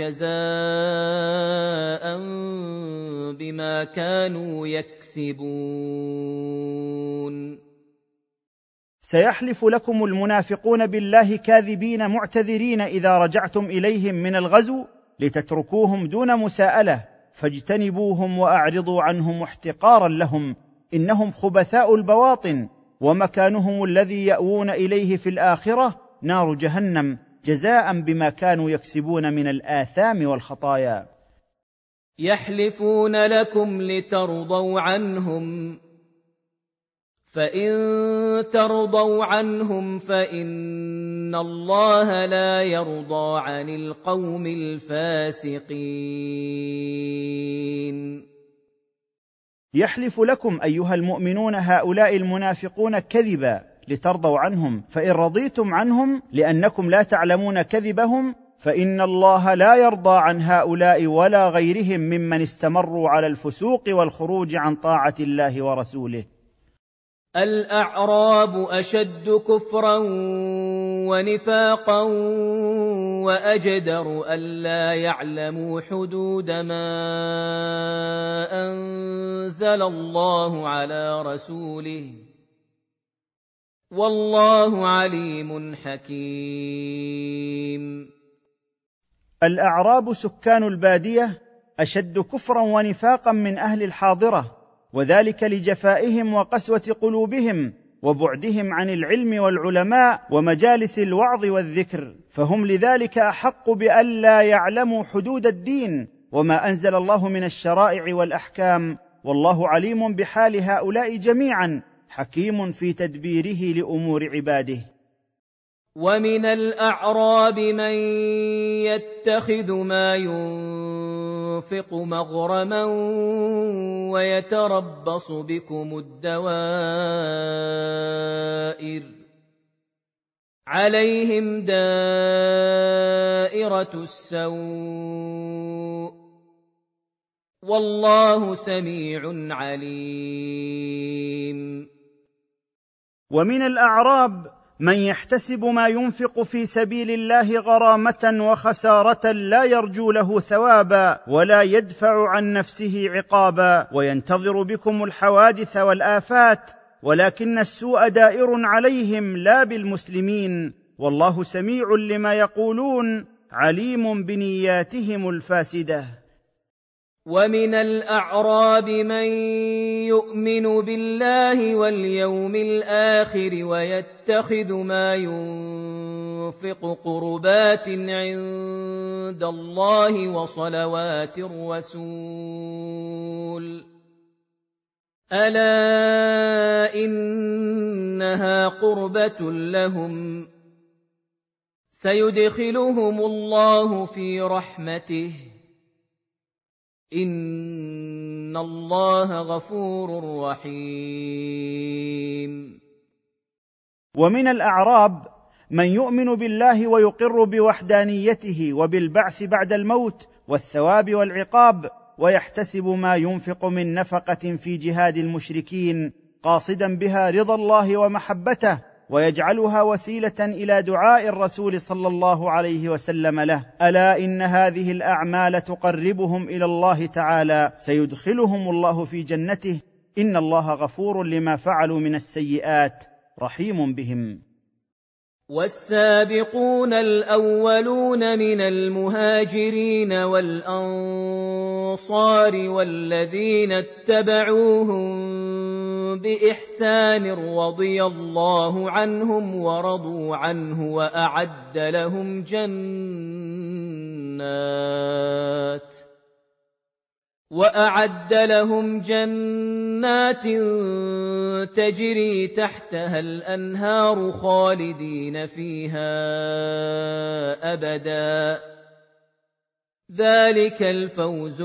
جزاء بما كانوا يكسبون. سيحلف لكم المنافقون بالله كاذبين معتذرين إذا رجعتم إليهم من الغزو لتتركوهم دون مساءلة، فاجتنبوهم وأعرضوا عنهم احتقارا لهم، إنهم خبثاء البواطن، ومكانهم الذي يأوون إليه في الآخرة نار جهنم جزاء بما كانوا يكسبون من الآثام والخطايا. يحلفون لكم لترضوا عنهم فإن ترضوا عنهم فإن الله لا يرضى عن القوم الفاسقين. يحلف لكم أيها المؤمنون هؤلاء المنافقون كذبا لترضوا عنهم، فإن رضيتم عنهم لأنكم لا تعلمون كذبهم فإن الله لا يرضى عن هؤلاء ولا غيرهم ممن استمروا على الفسوق والخروج عن طاعة الله ورسوله. الأعراب أشد كفرا ونفاقا وأجدر ألا يعلموا حدود ما أنزل الله على رسوله والله عليم حكيم. الأعراب سكان البادية أشد كفرا ونفاقا من أهل الحاضرة، وذلك لجفائهم وقسوة قلوبهم وبعدهم عن العلم والعلماء ومجالس الوعظ والذكر، فهم لذلك أحق بألا يعلموا حدود الدين وما أنزل الله من الشرائع والأحكام، والله عليم بحال هؤلاء جميعا حكيم في تدبيره لأمور عباده. ومن الأعراب من يتخذ ما ينفق مغرما ويتربص بكم الدوائر عليهم دائرة السوء والله سميع عليم. ومن الأعراب من يحتسب ما ينفق في سبيل الله غرامة وخسارة لا يرجو له ثوابا ولا يدفع عن نفسه عقابا، وينتظر بكم الحوادث والآفات، ولكن السوء دائر عليهم لا بالمسلمين، والله سميع لما يقولون عليم بنياتهم الفاسده. ومن الأعراب من يؤمن بالله واليوم الآخر ويتخذ ما ينفق قربات عند الله وصلوات الرسول ألا إنها قربة لهم سيدخلهم الله في رحمته إن الله غفور رحيم. ومن الأعراب من يؤمن بالله ويقر بوحدانيته وبالبعث بعد الموت والثواب والعقاب، ويحتسب ما ينفق من نفقة في جهاد المشركين قاصدا بها رضا الله ومحبته، ويجعلها وسيلة إلى دعاء الرسول صلى الله عليه وسلم له. ألا إن هذه الأعمال تقربهم إلى الله تعالى، سيدخلهم الله في جنته، إن الله غفور لما فعلوا من السيئات رحيم بهم. والسابقون الأولون من المهاجرين والأنصار والذين اتبعوهم بإحسان رضي الله عنهم ورضوا عنه وأعد لهم جنات وأعد لهم جنات تجري تحتها الأنهار خالدين فيها أبدا ذلك الفوز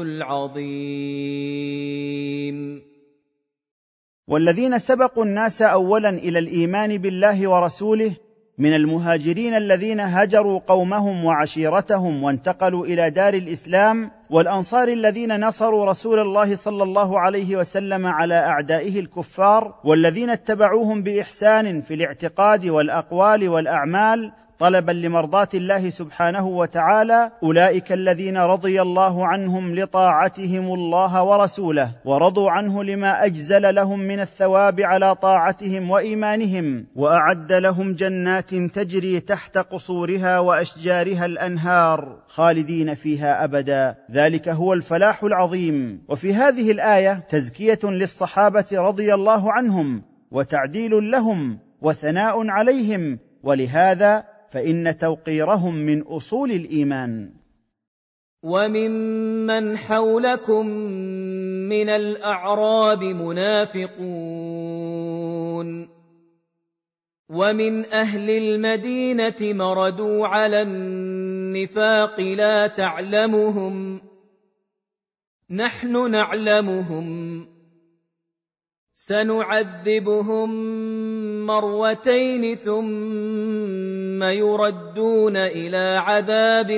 العظيم. والذين سبقوا الناس أولا إلى الإيمان بالله ورسوله من المهاجرين الذين هجروا قومهم وعشيرتهم وانتقلوا إلى دار الإسلام، والأنصار الذين نصروا رسول الله صلى الله عليه وسلم على أعدائه الكفار، والذين اتبعوهم بإحسان في الاعتقاد والأقوال والأعمال طلبا لمرضاة الله سبحانه وتعالى، أولئك الذين رضي الله عنهم لطاعتهم الله ورسوله، ورضوا عنه لما أجزل لهم من الثواب على طاعتهم وإيمانهم، وأعد لهم جنات تجري تحت قصورها وأشجارها الأنهار خالدين فيها أبدا ذلك هو الفلاح العظيم. وفي هذه الآية تزكية للصحابة رضي الله عنهم وتعديل لهم وثناء عليهم، ولهذا فإن توقيرهم من أصول الإيمان. وممن حولكم من الأعراب منافقون ومن أهل المدينة مردوا على النفاق لا تعلمهم نحن نعلمهم سنعذبهم مرتين ثم يردون إلى عذاب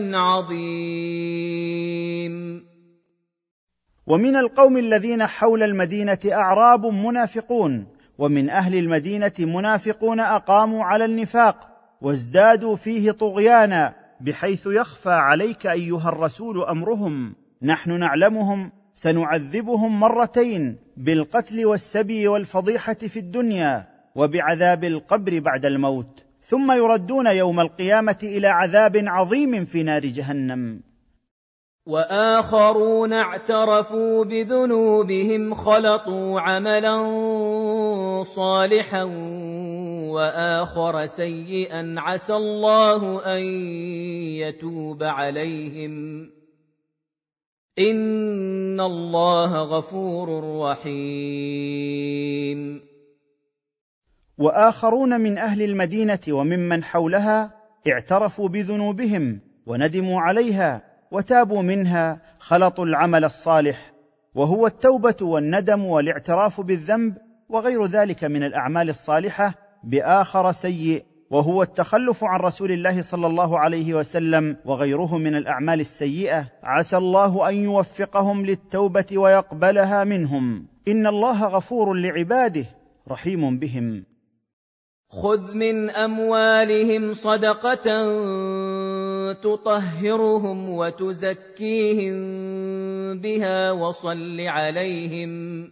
عظيم. ومن القوم الذين حول المدينة أعراب منافقون، ومن أهل المدينة منافقون أقاموا على النفاق وازدادوا فيه طغيانا، بحيث يخفى عليك أيها الرسول أمرهم. نحن نعلمهم سنعذبهم مرتين بالقتل والسبي والفضيحة في الدنيا وبعذاب القبر بعد الموت، ثم يردون يوم القيامة إلى عذاب عظيم في نار جهنم. وآخرون اعترفوا بذنوبهم خلطوا عملا صالحا وآخر سيئا عسى الله أن يتوب عليهم إن الله غفور رحيم. وآخرون من أهل المدينة وممن حولها اعترفوا بذنوبهم وندموا عليها وتابوا منها، خلطوا العمل الصالح وهو التوبة والندم والاعتراف بالذنب وغير ذلك من الأعمال الصالحة، بآخر سيء وهو التخلف عن رسول الله صلى الله عليه وسلم وغيره من الأعمال السيئة. عسى الله أن يوفقهم للتوبة ويقبلها منهم، إن الله غفور لعباده رحيم بهم. خذ من أموالهم صدقة تطهرهم وتزكيهم بها وصل عليهم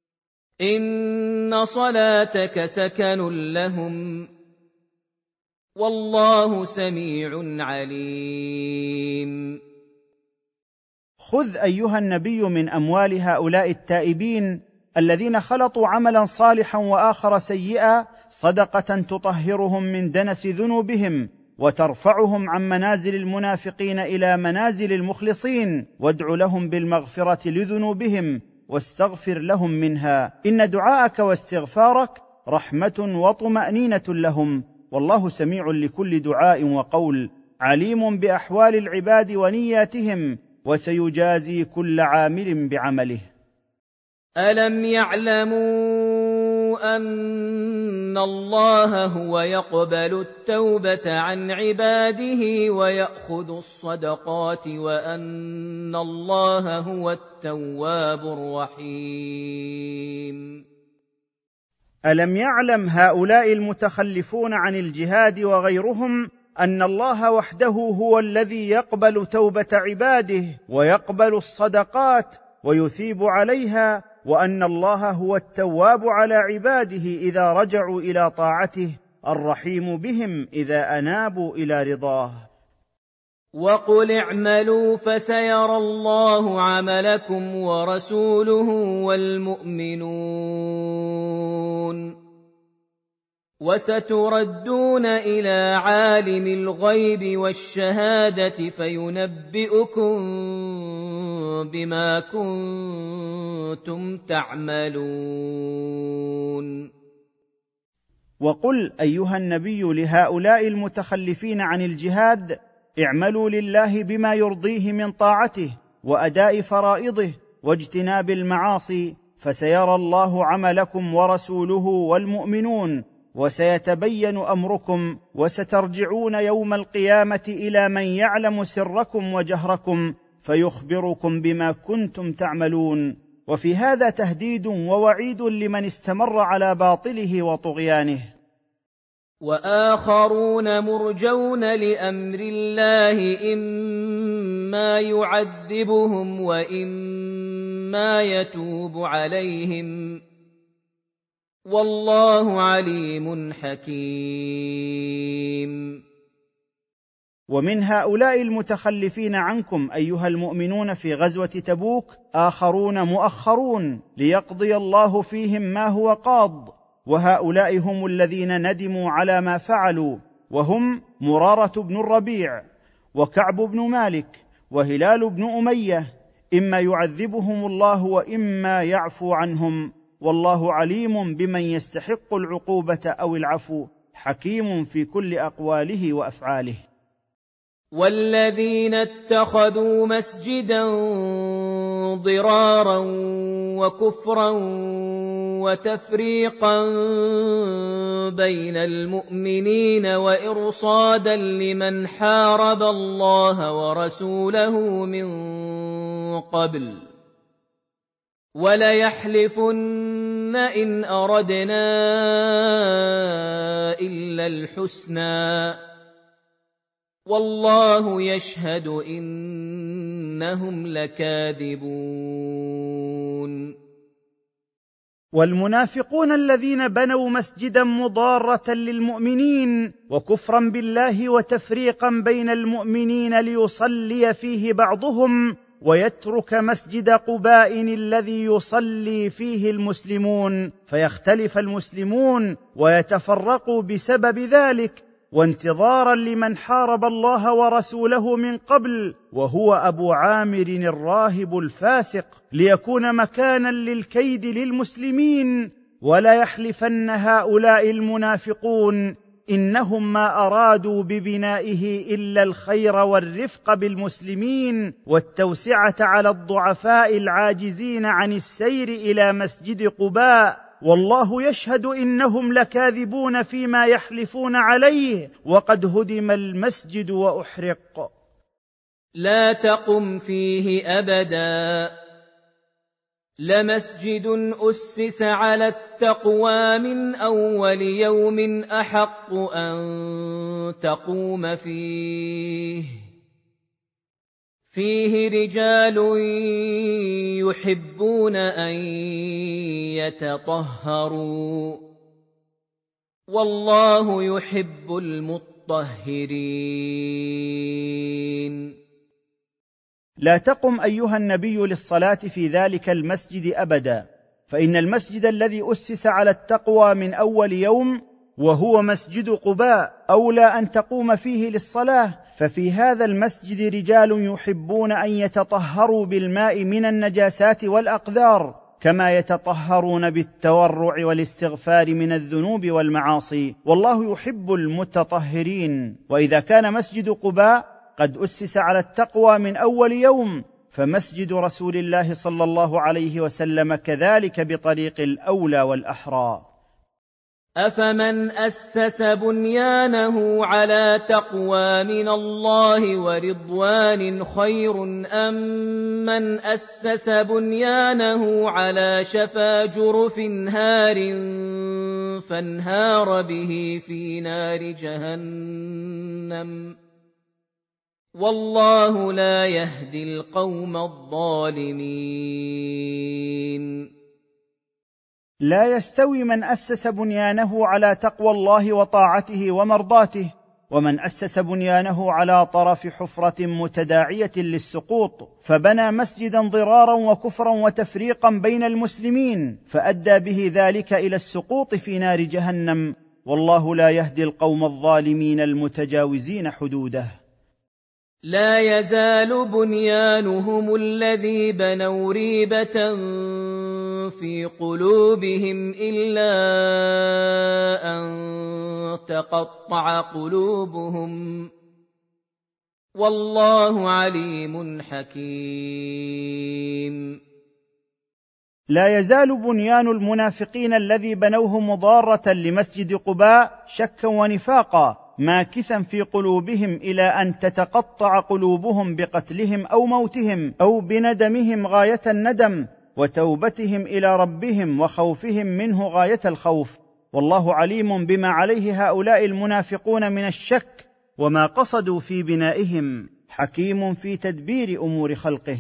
إن صلاتك سكن لهم والله سميع عليم. خذ أيها النبي من أموال هؤلاء التائبين الذين خلطوا عملا صالحا وآخر سيئا صدقة تطهرهم من دنس ذنوبهم وترفعهم عن منازل المنافقين إلى منازل المخلصين، وادع لهم بالمغفرة لذنوبهم واستغفر لهم منها، إن دعاءك واستغفارك رحمة وطمأنينة لهم، والله سميع لكل دعاء وقول، عليم بأحوال العباد ونياتهم، وسيجازي كل عامل بعمله. ألم يعلموا أن الله هو يقبل التوبة عن عباده ويأخذ الصدقات وأن الله هو التواب الرحيم؟ ألم يعلم هؤلاء المتخلفون عن الجهاد وغيرهم أن الله وحده هو الذي يقبل توبة عباده ويقبل الصدقات ويثيب عليها، وأن الله هو التواب على عباده إذا رجعوا إلى طاعته، الرحيم بهم إذا أنابوا إلى رضاه. وقل اعملوا فسيرى الله عملكم ورسوله والمؤمنون وستردون إلى عالم الغيب والشهادة فينبئكم بما كنتم تعملون. وقل أيها النبي لهؤلاء المتخلفين عن الجهاد: اعملوا لله بما يرضيه من طاعته وأداء فرائضه واجتناب المعاصي، فسيرى الله عملكم ورسوله والمؤمنون، وسيتبين أمركم، وسترجعون يوم القيامة إلى من يعلم سركم وجهركم فيخبركم بما كنتم تعملون. وفي هذا تهديد ووعيد لمن استمر على باطله وطغيانه. وآخرون مرجون لأمر الله إما يعذبهم وإما يتوب عليهم، والله عليم حكيم. ومن هؤلاء المتخلفين عنكم أيها المؤمنون في غزوة تبوك آخرون مؤخرون ليقضي الله فيهم ما هو قاض، وهؤلاء هم الذين ندموا على ما فعلوا، وهم مرارة بن الربيع وكعب بن مالك وهلال بن أمية، إما يعذبهم الله وإما يعفو عنهم، والله عليم بمن يستحق العقوبة أو العفو، حكيم في كل أقواله وأفعاله. والذين اتخذوا مسجدا ضرارا وكفرا وتفريقا بين المؤمنين وإرصادا لمن حارب الله ورسوله من قبل وليحلفن إن أردنا إلا الحسنى والله يشهد إنهم لكاذبون. والمنافقون الذين بنوا مسجدا مضارة للمؤمنين وكفرا بالله وتفريقا بين المؤمنين ليصلي فيه بعضهم ويترك مسجد قباء الذي يصلي فيه المسلمون، فيختلف المسلمون ويتفرقوا بسبب ذلك، وانتظارا لمن حارب الله ورسوله من قبل وهو أبو عامر الراهب الفاسق، ليكون مكانا للكيد للمسلمين. ولا يحلفن هؤلاء المنافقون إنهم ما أرادوا ببنائه إلا الخير والرفق بالمسلمين والتوسعة على الضعفاء العاجزين عن السير إلى مسجد قباء، والله يشهد إنهم لكاذبون فيما يحلفون عليه، وقد هدم المسجد وأحرق. لا تقم فيه أبدا، لمسجد أسس على التقوى من أول يوم أحق أن تقوم فيه فيه رجال يحبون أن يتطهروا والله يحب المطهرين. المطهرين. لا تقم أيها النبي للصلاة في ذلك المسجد أبدا، فإن المسجد الذي أسس على التقوى من أول يوم وهو مسجد قباء أولى أن تقوم فيه للصلاة، ففي هذا المسجد رجال يحبون أن يتطهروا بالماء من النجاسات والأقذار كما يتطهرون بالتورع والاستغفار من الذنوب والمعاصي، والله يحب المتطهرين. وإذا كان مسجد قباء قد أسس على التقوى من أول يوم، فمسجد رسول الله صلى الله عليه وسلم كذلك بطريق الأولى والأحرى. أفمن أسس بنيانه على تقوى من الله ورضوان خير أم من أسس بنيانه على شفا جرف هار فانهار به في نار جهنم والله لا يهدي القوم الظالمين. لا يستوي من أسس بنيانه على تقوى الله وطاعته ومرضاته ومن أسس بنيانه على طرف حفرة متداعية للسقوط فبنى مسجدا ضرارا وكفرا وتفريقا بين المسلمين فأدى به ذلك إلى السقوط في نار جهنم والله لا يهدي القوم الظالمين المتجاوزين حدوده. لا يزال بنيانهم الذي بنوا ريبة في قلوبهم إلا أن تقطع قلوبهم والله عليم حكيم. لا يزال بنيان المنافقين الذي بنوه مضارة لمسجد قباء شكا ونفاقا ماكثا في قلوبهم إلى أن تتقطع قلوبهم بقتلهم أو موتهم أو بندمهم غاية الندم وتوبتهم إلى ربهم وخوفهم منه غاية الخوف، والله عليم بما عليه هؤلاء المنافقون من الشك وما قصدوا في بنائهم، حكيم في تدبير أمور خلقه.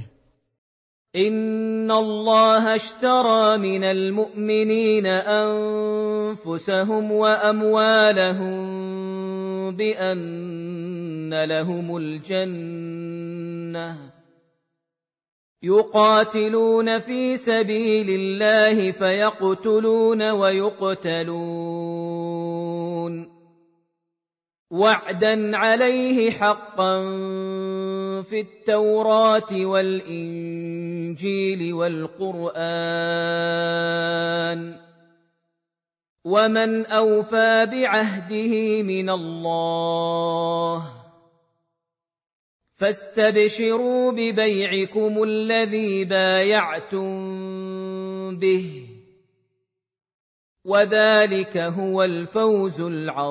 إن الله اشترى من المؤمنين أنفسهم وأموالهم بأن لهم الجنة يقاتلون في سبيل الله فيقتلون ويقتلون وعدا عليه حقا في التوراة والإنجيل والقرآن ومن أوفى بعهده من الله فاستبشروا ببيعكم الذي بايعتم به وذلك هو الفوز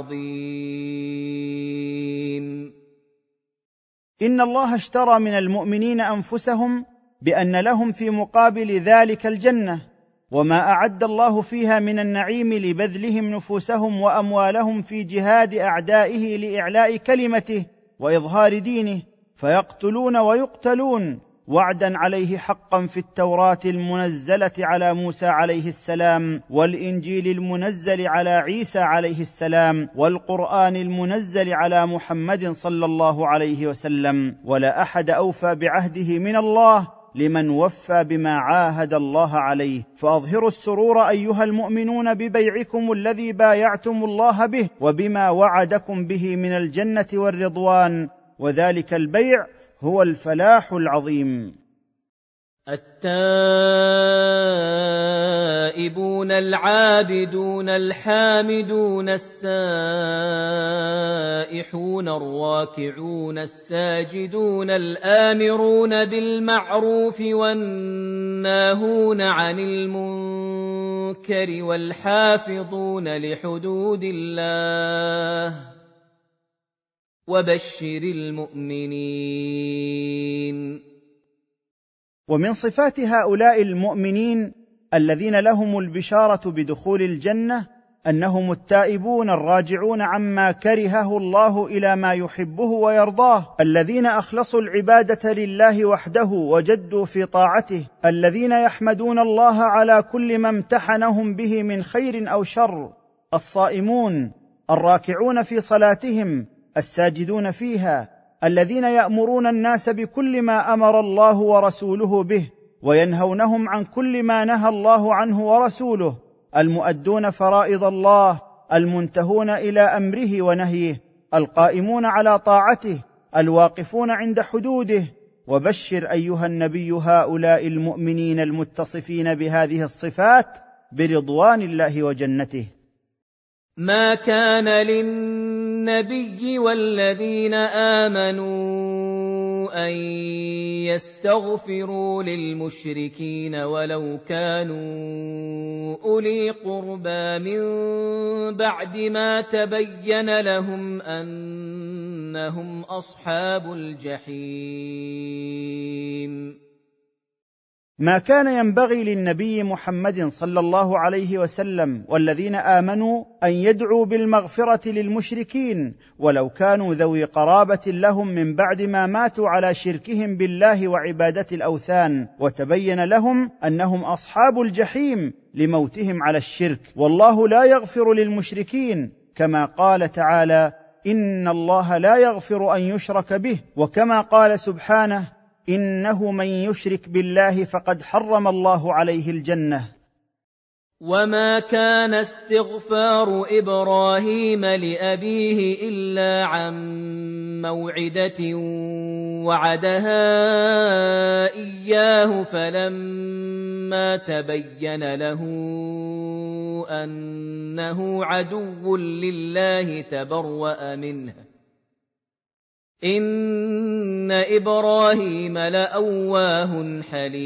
العظيم. إن الله اشترى من المؤمنين أنفسهم بأن لهم في مقابل ذلك الجنة وما أعد الله فيها من النعيم لبذلهم نفوسهم وأموالهم في جهاد أعدائه لإعلاء كلمته وإظهار دينه فيقتلون ويقتلون وعدا عليه حقا في التوراة المنزلة على موسى عليه السلام والإنجيل المنزل على عيسى عليه السلام والقرآن المنزل على محمد صلى الله عليه وسلم، ولا أحد أوفى بعهده من الله لمن وفى بما عاهد الله عليه. فأظهروا السرور أيها المؤمنون ببيعكم الذي بايعتم الله به وبما وعدكم به من الجنة والرضوان، وذلك البيع هو الفلاح العظيم. التائبون العابدون الحامدون السائحون الراكعون الساجدون الآمرون بالمعروف والناهون عن المنكر والحافظون لحدود الله وبشر المؤمنين. ومن صفات هؤلاء المؤمنين الذين لهم البشارة بدخول الجنة أنهم التائبون الراجعون عما كرهه الله إلى ما يحبه ويرضاه، الذين أخلصوا العبادة لله وحده وجدوا في طاعته، الذين يحمدون الله على كل ما امتحنهم به من خير أو شر، الصائمون الراكعون في صلاتهم الساجدون فيها، الذين يأمرون الناس بكل ما أمر الله ورسوله به، وينهونهم عن كل ما نهى الله عنه ورسوله، المؤدون فرائض الله، المنتهون إلى أمره ونهيه، القائمون على طاعته، الواقفون عند حدوده. وبشر أيها النبي هؤلاء المؤمنين المتصفين بهذه الصفات برضوان الله وجنته. ما كان للنبي والذين آمنوا أن يستغفروا للمشركين ولو كانوا أولي قربى من بعد ما تبين لهم أنهم أصحاب الجحيم. ما كان ينبغي للنبي محمد صلى الله عليه وسلم والذين آمنوا أن يدعوا بالمغفرة للمشركين ولو كانوا ذوي قرابة لهم من بعد ما ماتوا على شركهم بالله وعبادة الأوثان، وتبين لهم أنهم أصحاب الجحيم لموتهم على الشرك. والله لا يغفر للمشركين، كما قال تعالى: إن الله لا يغفر أن يشرك به، وكما قال سبحانه: إنه من يشرك بالله فقد حرم الله عليه الجنة. وما كان استغفار إبراهيم لأبيه إلا عن موعدة وعدها إياه فلما تبين له أنه عدو لله تبرأ منه إن إبراهيم لأواه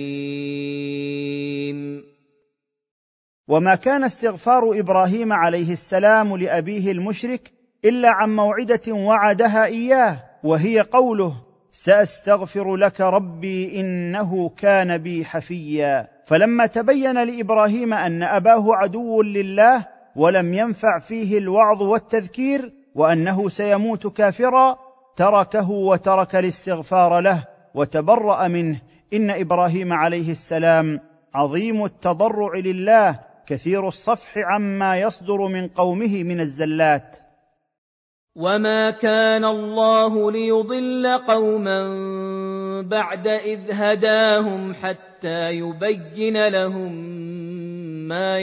حليم. وما كان استغفار إبراهيم عليه السلام لأبيه المشرك إلا عن موعدة وعدها إياه، وهي قوله: سأستغفر لك ربي إنه كان بي حفيا. فلما تبين لإبراهيم أن أباه عدو لله ولم ينفع فيه الوعظ والتذكير وأنه سيموت كافرا، تركه وترك الاستغفار له وتبرأ منه. إن إبراهيم عليه السلام عظيم التضرع لله، كثير الصفح عما يصدر من قومه من الزلات. وما كان الله ليضل قوما بعد إذ هداهم حتى يبين لهم ما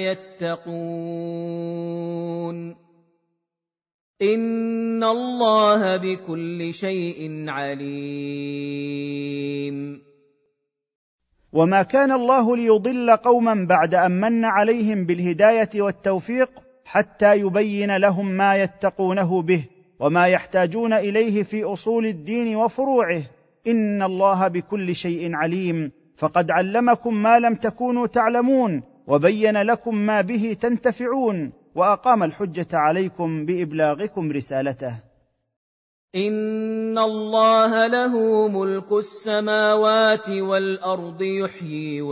يتقون إن الله بكل شيء عليم. وما كان الله ليضل قوما بعد أن من عليهم بالهداية والتوفيق حتى يبين لهم ما يتقونه به وما يحتاجون إليه في أصول الدين وفروعه. إن الله بكل شيء عليم، فقد علمكم ما لم تكونوا تعلمون وبين لكم ما به تنتفعون، وأقام الحجة عليكم بإبلاغكم رسالته. إن الله له ملك السماوات والأرض يحيي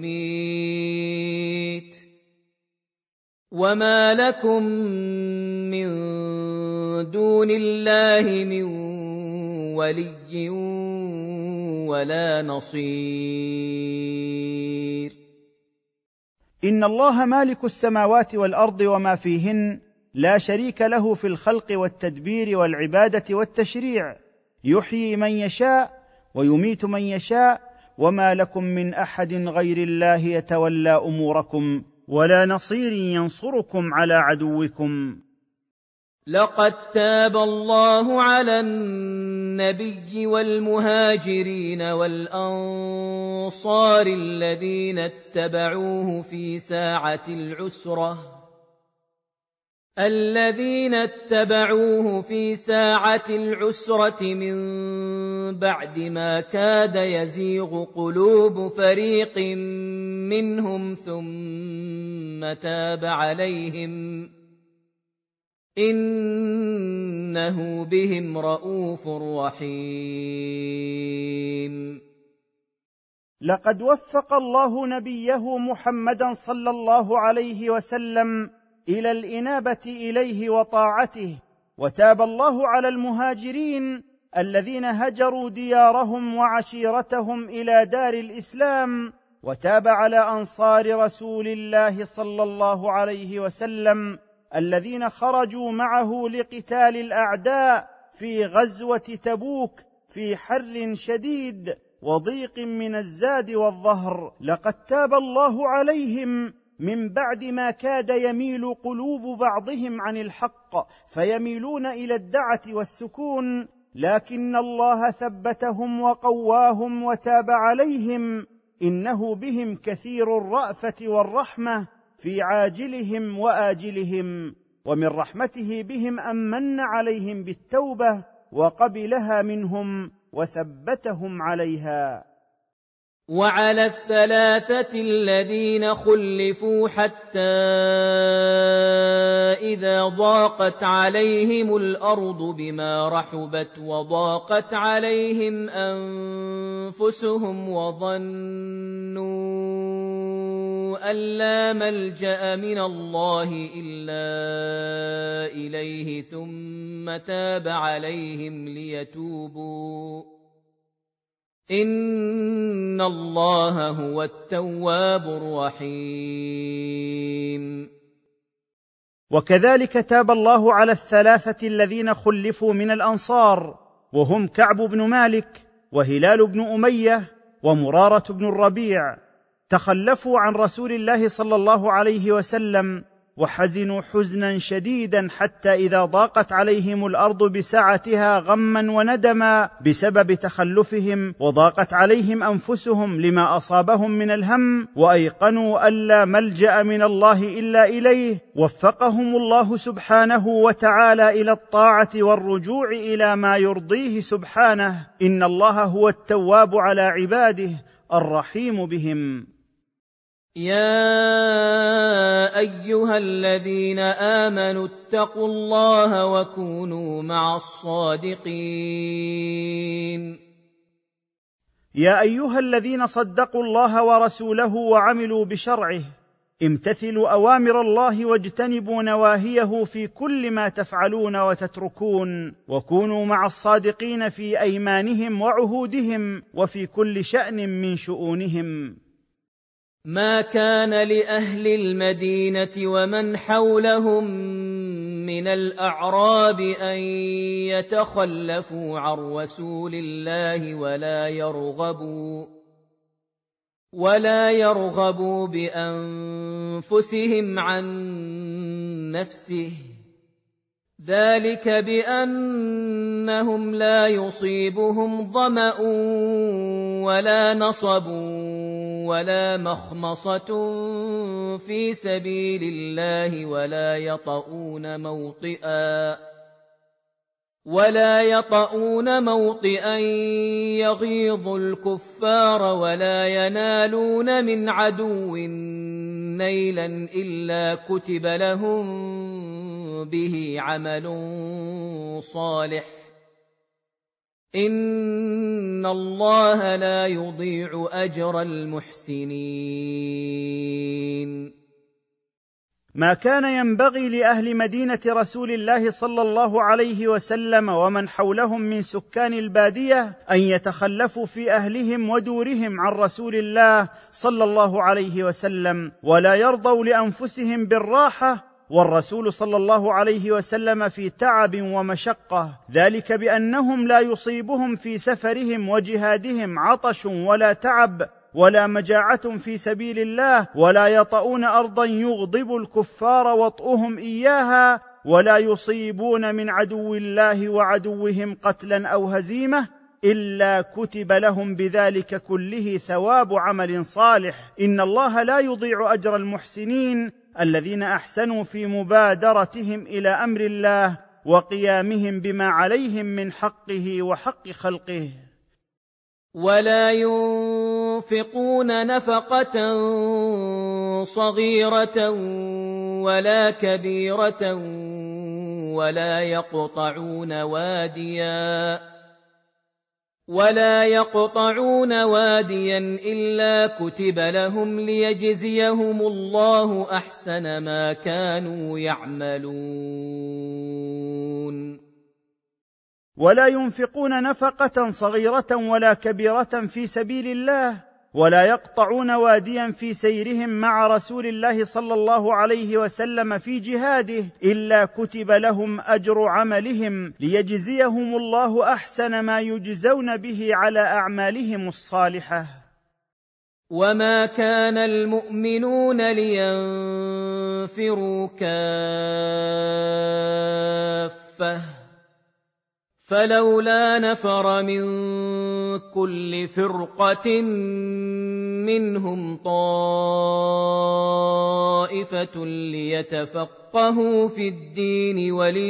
ويميت وما لكم من دون الله من ولي ولا نصير. إن الله مالك السماوات والأرض وما فيهن، لا شريك له في الخلق والتدبير والعبادة والتشريع، يحيي من يشاء ويميت من يشاء، وما لكم من أحد غير الله يتولى أموركم ولا نصير ينصركم على عدوكم. لقد تاب الله على النبي والمهاجرين والأنصار الذين اتبعوه في ساعة العسرة الذين اتبعوه في ساعة العسرة من بعد ما كاد يزيغ قلوب فريق منهم ثم تاب عليهم إنه بهم رءوف رحيم. لقد وفق الله نبيه محمدا صلى الله عليه وسلم إلى الإنابة إليه وطاعته، وتاب الله على المهاجرين الذين هجروا ديارهم وعشيرتهم إلى دار الإسلام، وتاب على أنصار رسول الله صلى الله عليه وسلم الذين خرجوا معه لقتال الأعداء في غزوة تبوك في حر شديد وضيق من الزاد والظهر، لقد تاب الله عليهم من بعد ما كاد يميل قلوب بعضهم عن الحق فيميلون إلى الدعة والسكون، لكن الله ثبتهم وقواهم وتاب عليهم، إنه بهم كثير الرأفة والرحمة في عاجلهم وآجلهم، ومن رحمته بهم أن من عليهم بالتوبة وقبلها منهم وثبتهم عليها. وعلى الثلاثة الذين خلفوا حتى إذا ضاقت عليهم الأرض بما رحبت وضاقت عليهم أنفسهم وظنوا أن لا ملجأ من الله إلا إليه ثم تاب عليهم ليتوبوا إن الله هو التواب الرحيم. وكذلك تاب الله على الثلاثة الذين خلفوا من الأنصار، وهم كعب بن مالك وهلال بن أمية ومرارة بن الربيع، تخلفوا عن رسول الله صلى الله عليه وسلم وحزنوا حزنا شديدا حتى إذا ضاقت عليهم الأرض بسعتها غما وندما بسبب تخلفهم، وضاقت عليهم أنفسهم لما أصابهم من الهم، وأيقنوا أن لا ملجأ من الله إلا إليه، وفقهم الله سبحانه وتعالى إلى الطاعة والرجوع إلى ما يرضيه سبحانه، إن الله هو التواب على عباده الرحيم بهم. يا أيها الذين آمنوا اتقوا الله وكونوا مع الصادقين. يا أيها الذين صدقوا الله ورسوله وعملوا بشرعه، امتثلوا أوامر الله واجتنبوا نواهيه في كل ما تفعلون وتتركون، وكونوا مع الصادقين في أيمانهم وعهودهم وفي كل شأن من شؤونهم. ما كان لأهل المدينة ومن حولهم من الأعراب أن يتخلفوا عن رسول الله ولا يرغبوا ولا يرغبوا بأنفسهم عن نفسه، ذلك بأنهم لا يصيبهم ظمأ ولا نصب ولا مخمصة في سبيل الله ولا يطؤون موطئا ولا يطؤون موطئا يغيظ الكفار ولا ينالون من عدو نيلا إلا كتب لهم به عمل صالح، إن الله لا يضيع أجر المحسنين. ما كان ينبغي لأهل مدينة رسول الله صلى الله عليه وسلم ومن حولهم من سكان البادية أن يتخلفوا في أهلهم ودورهم عن رسول الله صلى الله عليه وسلم، ولا يرضوا لأنفسهم بالراحة والرسول صلى الله عليه وسلم في تعب ومشقة، ذلك بأنهم لا يصيبهم في سفرهم وجهادهم عطش ولا تعب ولا مجاعة في سبيل الله، ولا يطؤون أرضا يغضب الكفار وطئهم إياها، ولا يصيبون من عدو الله وعدوهم قتلا أو هزيمة، إلا كتب لهم بذلك كله ثواب عمل صالح، إن الله لا يضيع أجر المحسنين الذين أحسنوا في مبادرتهم إلى أمر الله وقيامهم بما عليهم من حقه وحق خلقه. ولا ينفقون نفقة صغيرة ولا كبيرة ولا يقطعون واديا ولا يقطعون واديا إلا كتب لهم ليجزيهم الله أحسن ما كانوا يعملون. ولا ينفقون نفقة صغيرة ولا كبيرة في سبيل الله ولا يقطعون واديا في سيرهم مع رسول الله صلى الله عليه وسلم في جهاده إلا كتب لهم أجر عملهم ليجزيهم الله أحسن ما يجزون به على أعمالهم الصالحة. وما كان المؤمنون لينفروا كافة فلولا نفر من كل فرقة منهم طائفة ليتفقهوا في الدين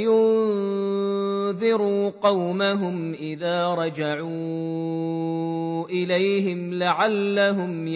ولينذروا قومهم إذا رجعوا إليهم لعلهم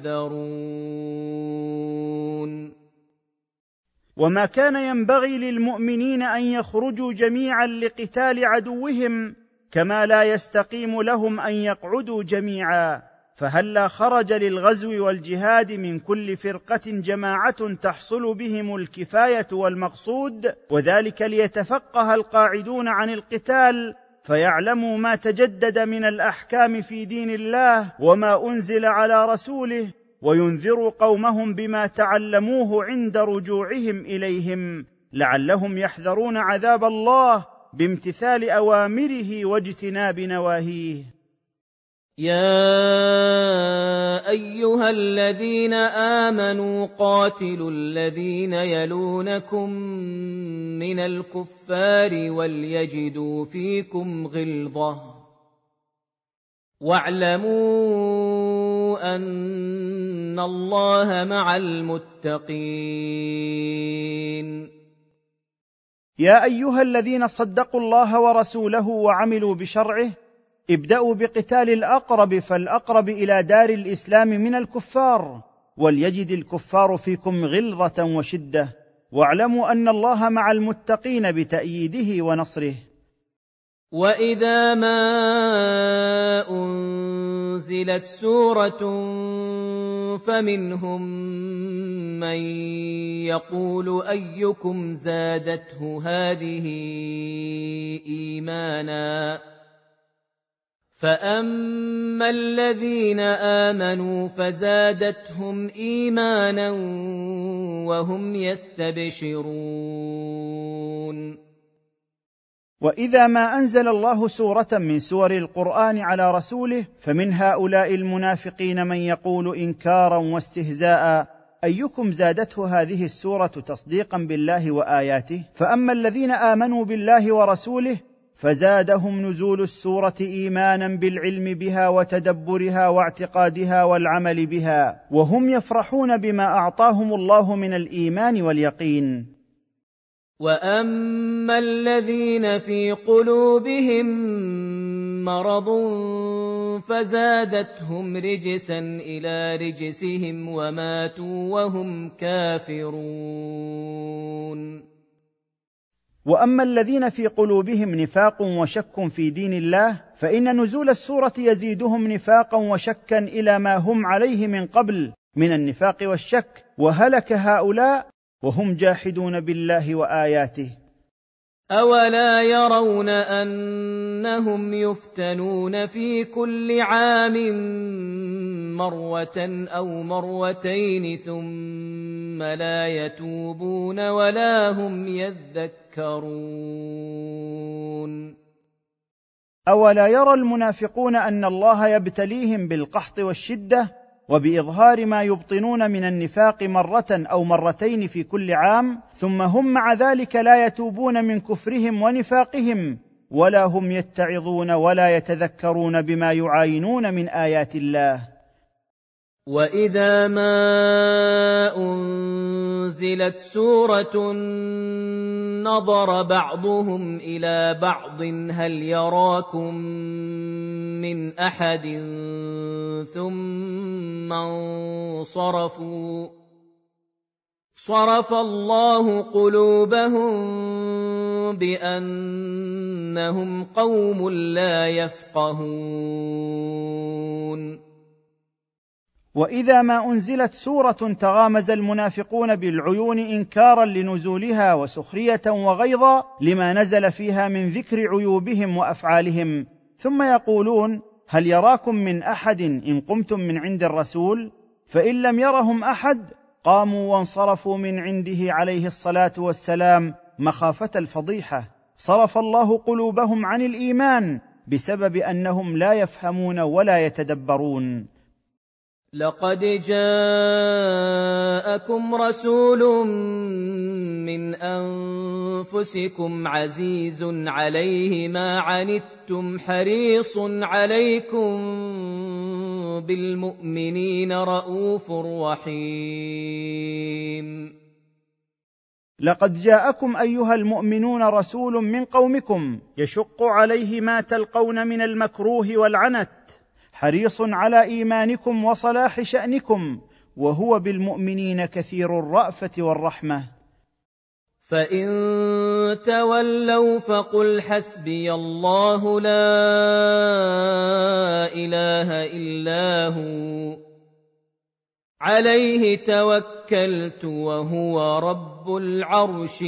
يحذرون. وما كان ينبغي للمؤمنين أن يخرجوا جميعا لقتال عدوهم، كما لا يستقيم لهم أن يقعدوا جميعا، فهلا خرج للغزو والجهاد من كل فرقة جماعة تحصل بهم الكفاية والمقصود، وذلك ليتفقه القاعدون عن القتال فيعلموا ما تجدد من الأحكام في دين الله وما أنزل على رسوله، وينذروا قومهم بما تعلموه عند رجوعهم إليهم لعلهم يحذرون عذاب الله بامتثال أوامره واجتناب نواهيه. يا أيها الذين آمنوا قاتلوا الذين يلونكم من الكفار وليجدوا فيكم غلظة واعلموا أن الله مع المتقين. يا أيها الذين صدقوا الله ورسوله وعملوا بشرعه، ابدأوا بقتال الأقرب فالأقرب إلى دار الإسلام من الكفار، وليجد الكفار فيكم غلظة وشدة، واعلموا أن الله مع المتقين بتأييده ونصره. وإذا ما أنزلت سورة فمنهم من يقول أيكم زادته هذه إيمانا، فأما الذين آمنوا فزادتهم إيمانا وهم يستبشرون. وإذا ما أنزل الله سورة من سور القرآن على رسوله فمن هؤلاء المنافقين من يقول إنكارا واستهزاء أيكم زادته هذه السورة تصديقا بالله وآياته، فأما الذين آمنوا بالله ورسوله فزادهم نزول السورة إيمانا بالعلم بها وتدبرها واعتقادها والعمل بها، وهم يفرحون بما أعطاهم الله من الإيمان واليقين. وأما الذين في قلوبهم مرض فزادتهم رجسا إلى رجسهم وماتوا وهم كافرون. وأما الذين في قلوبهم نفاق وشك في دين الله فإن نزول السورة يزيدهم نفاقا وشكا إلى ما هم عليه من قبل من النفاق والشك، وهلك هؤلاء وهم جاحدون بالله وآياته. أولا يرون أنهم يفتنون في كل عام مرة أو مرتين ثم لا يتوبون ولا هم يذكرون. أولا يرى المنافقون أن الله يبتليهم بالقحط والشدة وبإظهار ما يبطنون من النفاق مرة أو مرتين في كل عام، ثم هم مع ذلك لا يتوبون من كفرهم ونفاقهم ولا هم يتعظون ولا يتذكرون بما يعاينون من آيات الله. وإذا ما أنزلت سورة نظر بعضهم إلى بعض هل يراكم من أحد ثم انصرفوا صرف الله قلوبهم بأنهم قوم لا يفقهون. وإذا ما أنزلت سورة تغامز المنافقون بالعيون إنكارا لنزولها وسخرية وغيظا لما نزل فيها من ذكر عيوبهم وأفعالهم، ثم يقولون هل يراكم من احد ان قمتم من عند الرسول؟ فان لم يرهم احد قاموا وانصرفوا من عنده عليه الصلاه والسلام مخافه الفضيحه. صرف الله قلوبهم عن الايمان بسبب انهم لا يفهمون ولا يتدبرون. لقد جاءكم رسول من أنفسكم عزيز عليه ما عنتم حريص عليكم بالمؤمنين رءوف رحيم. لقد جاءكم ايها المؤمنون رسول من قومكم يشق عليه ما تلقون من المكروه والعنت، حريص على ايمانكم وصلاح شانكم، وهو بالمؤمنين كثير الرأفة والرحمة. فإن تولوا فقل حسبي الله لا إله إلا هو عليه توكلت وهو رب العرش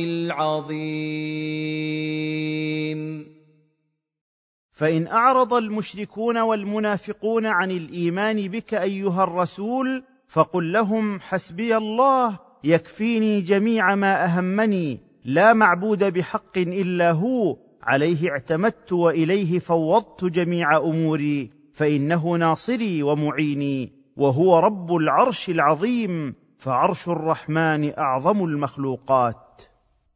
العظيم. فإن أعرض المشركون والمنافقون عن الإيمان بك أيها الرسول فقل لهم حسبي الله يكفيني جميع ما أهمني، لا معبود بحق إلا هو، عليه اعتمدت وإليه فوضت جميع أموري، فإنه ناصري ومعيني، وهو رب العرش العظيم، فعرش الرحمن أعظم المخلوقات.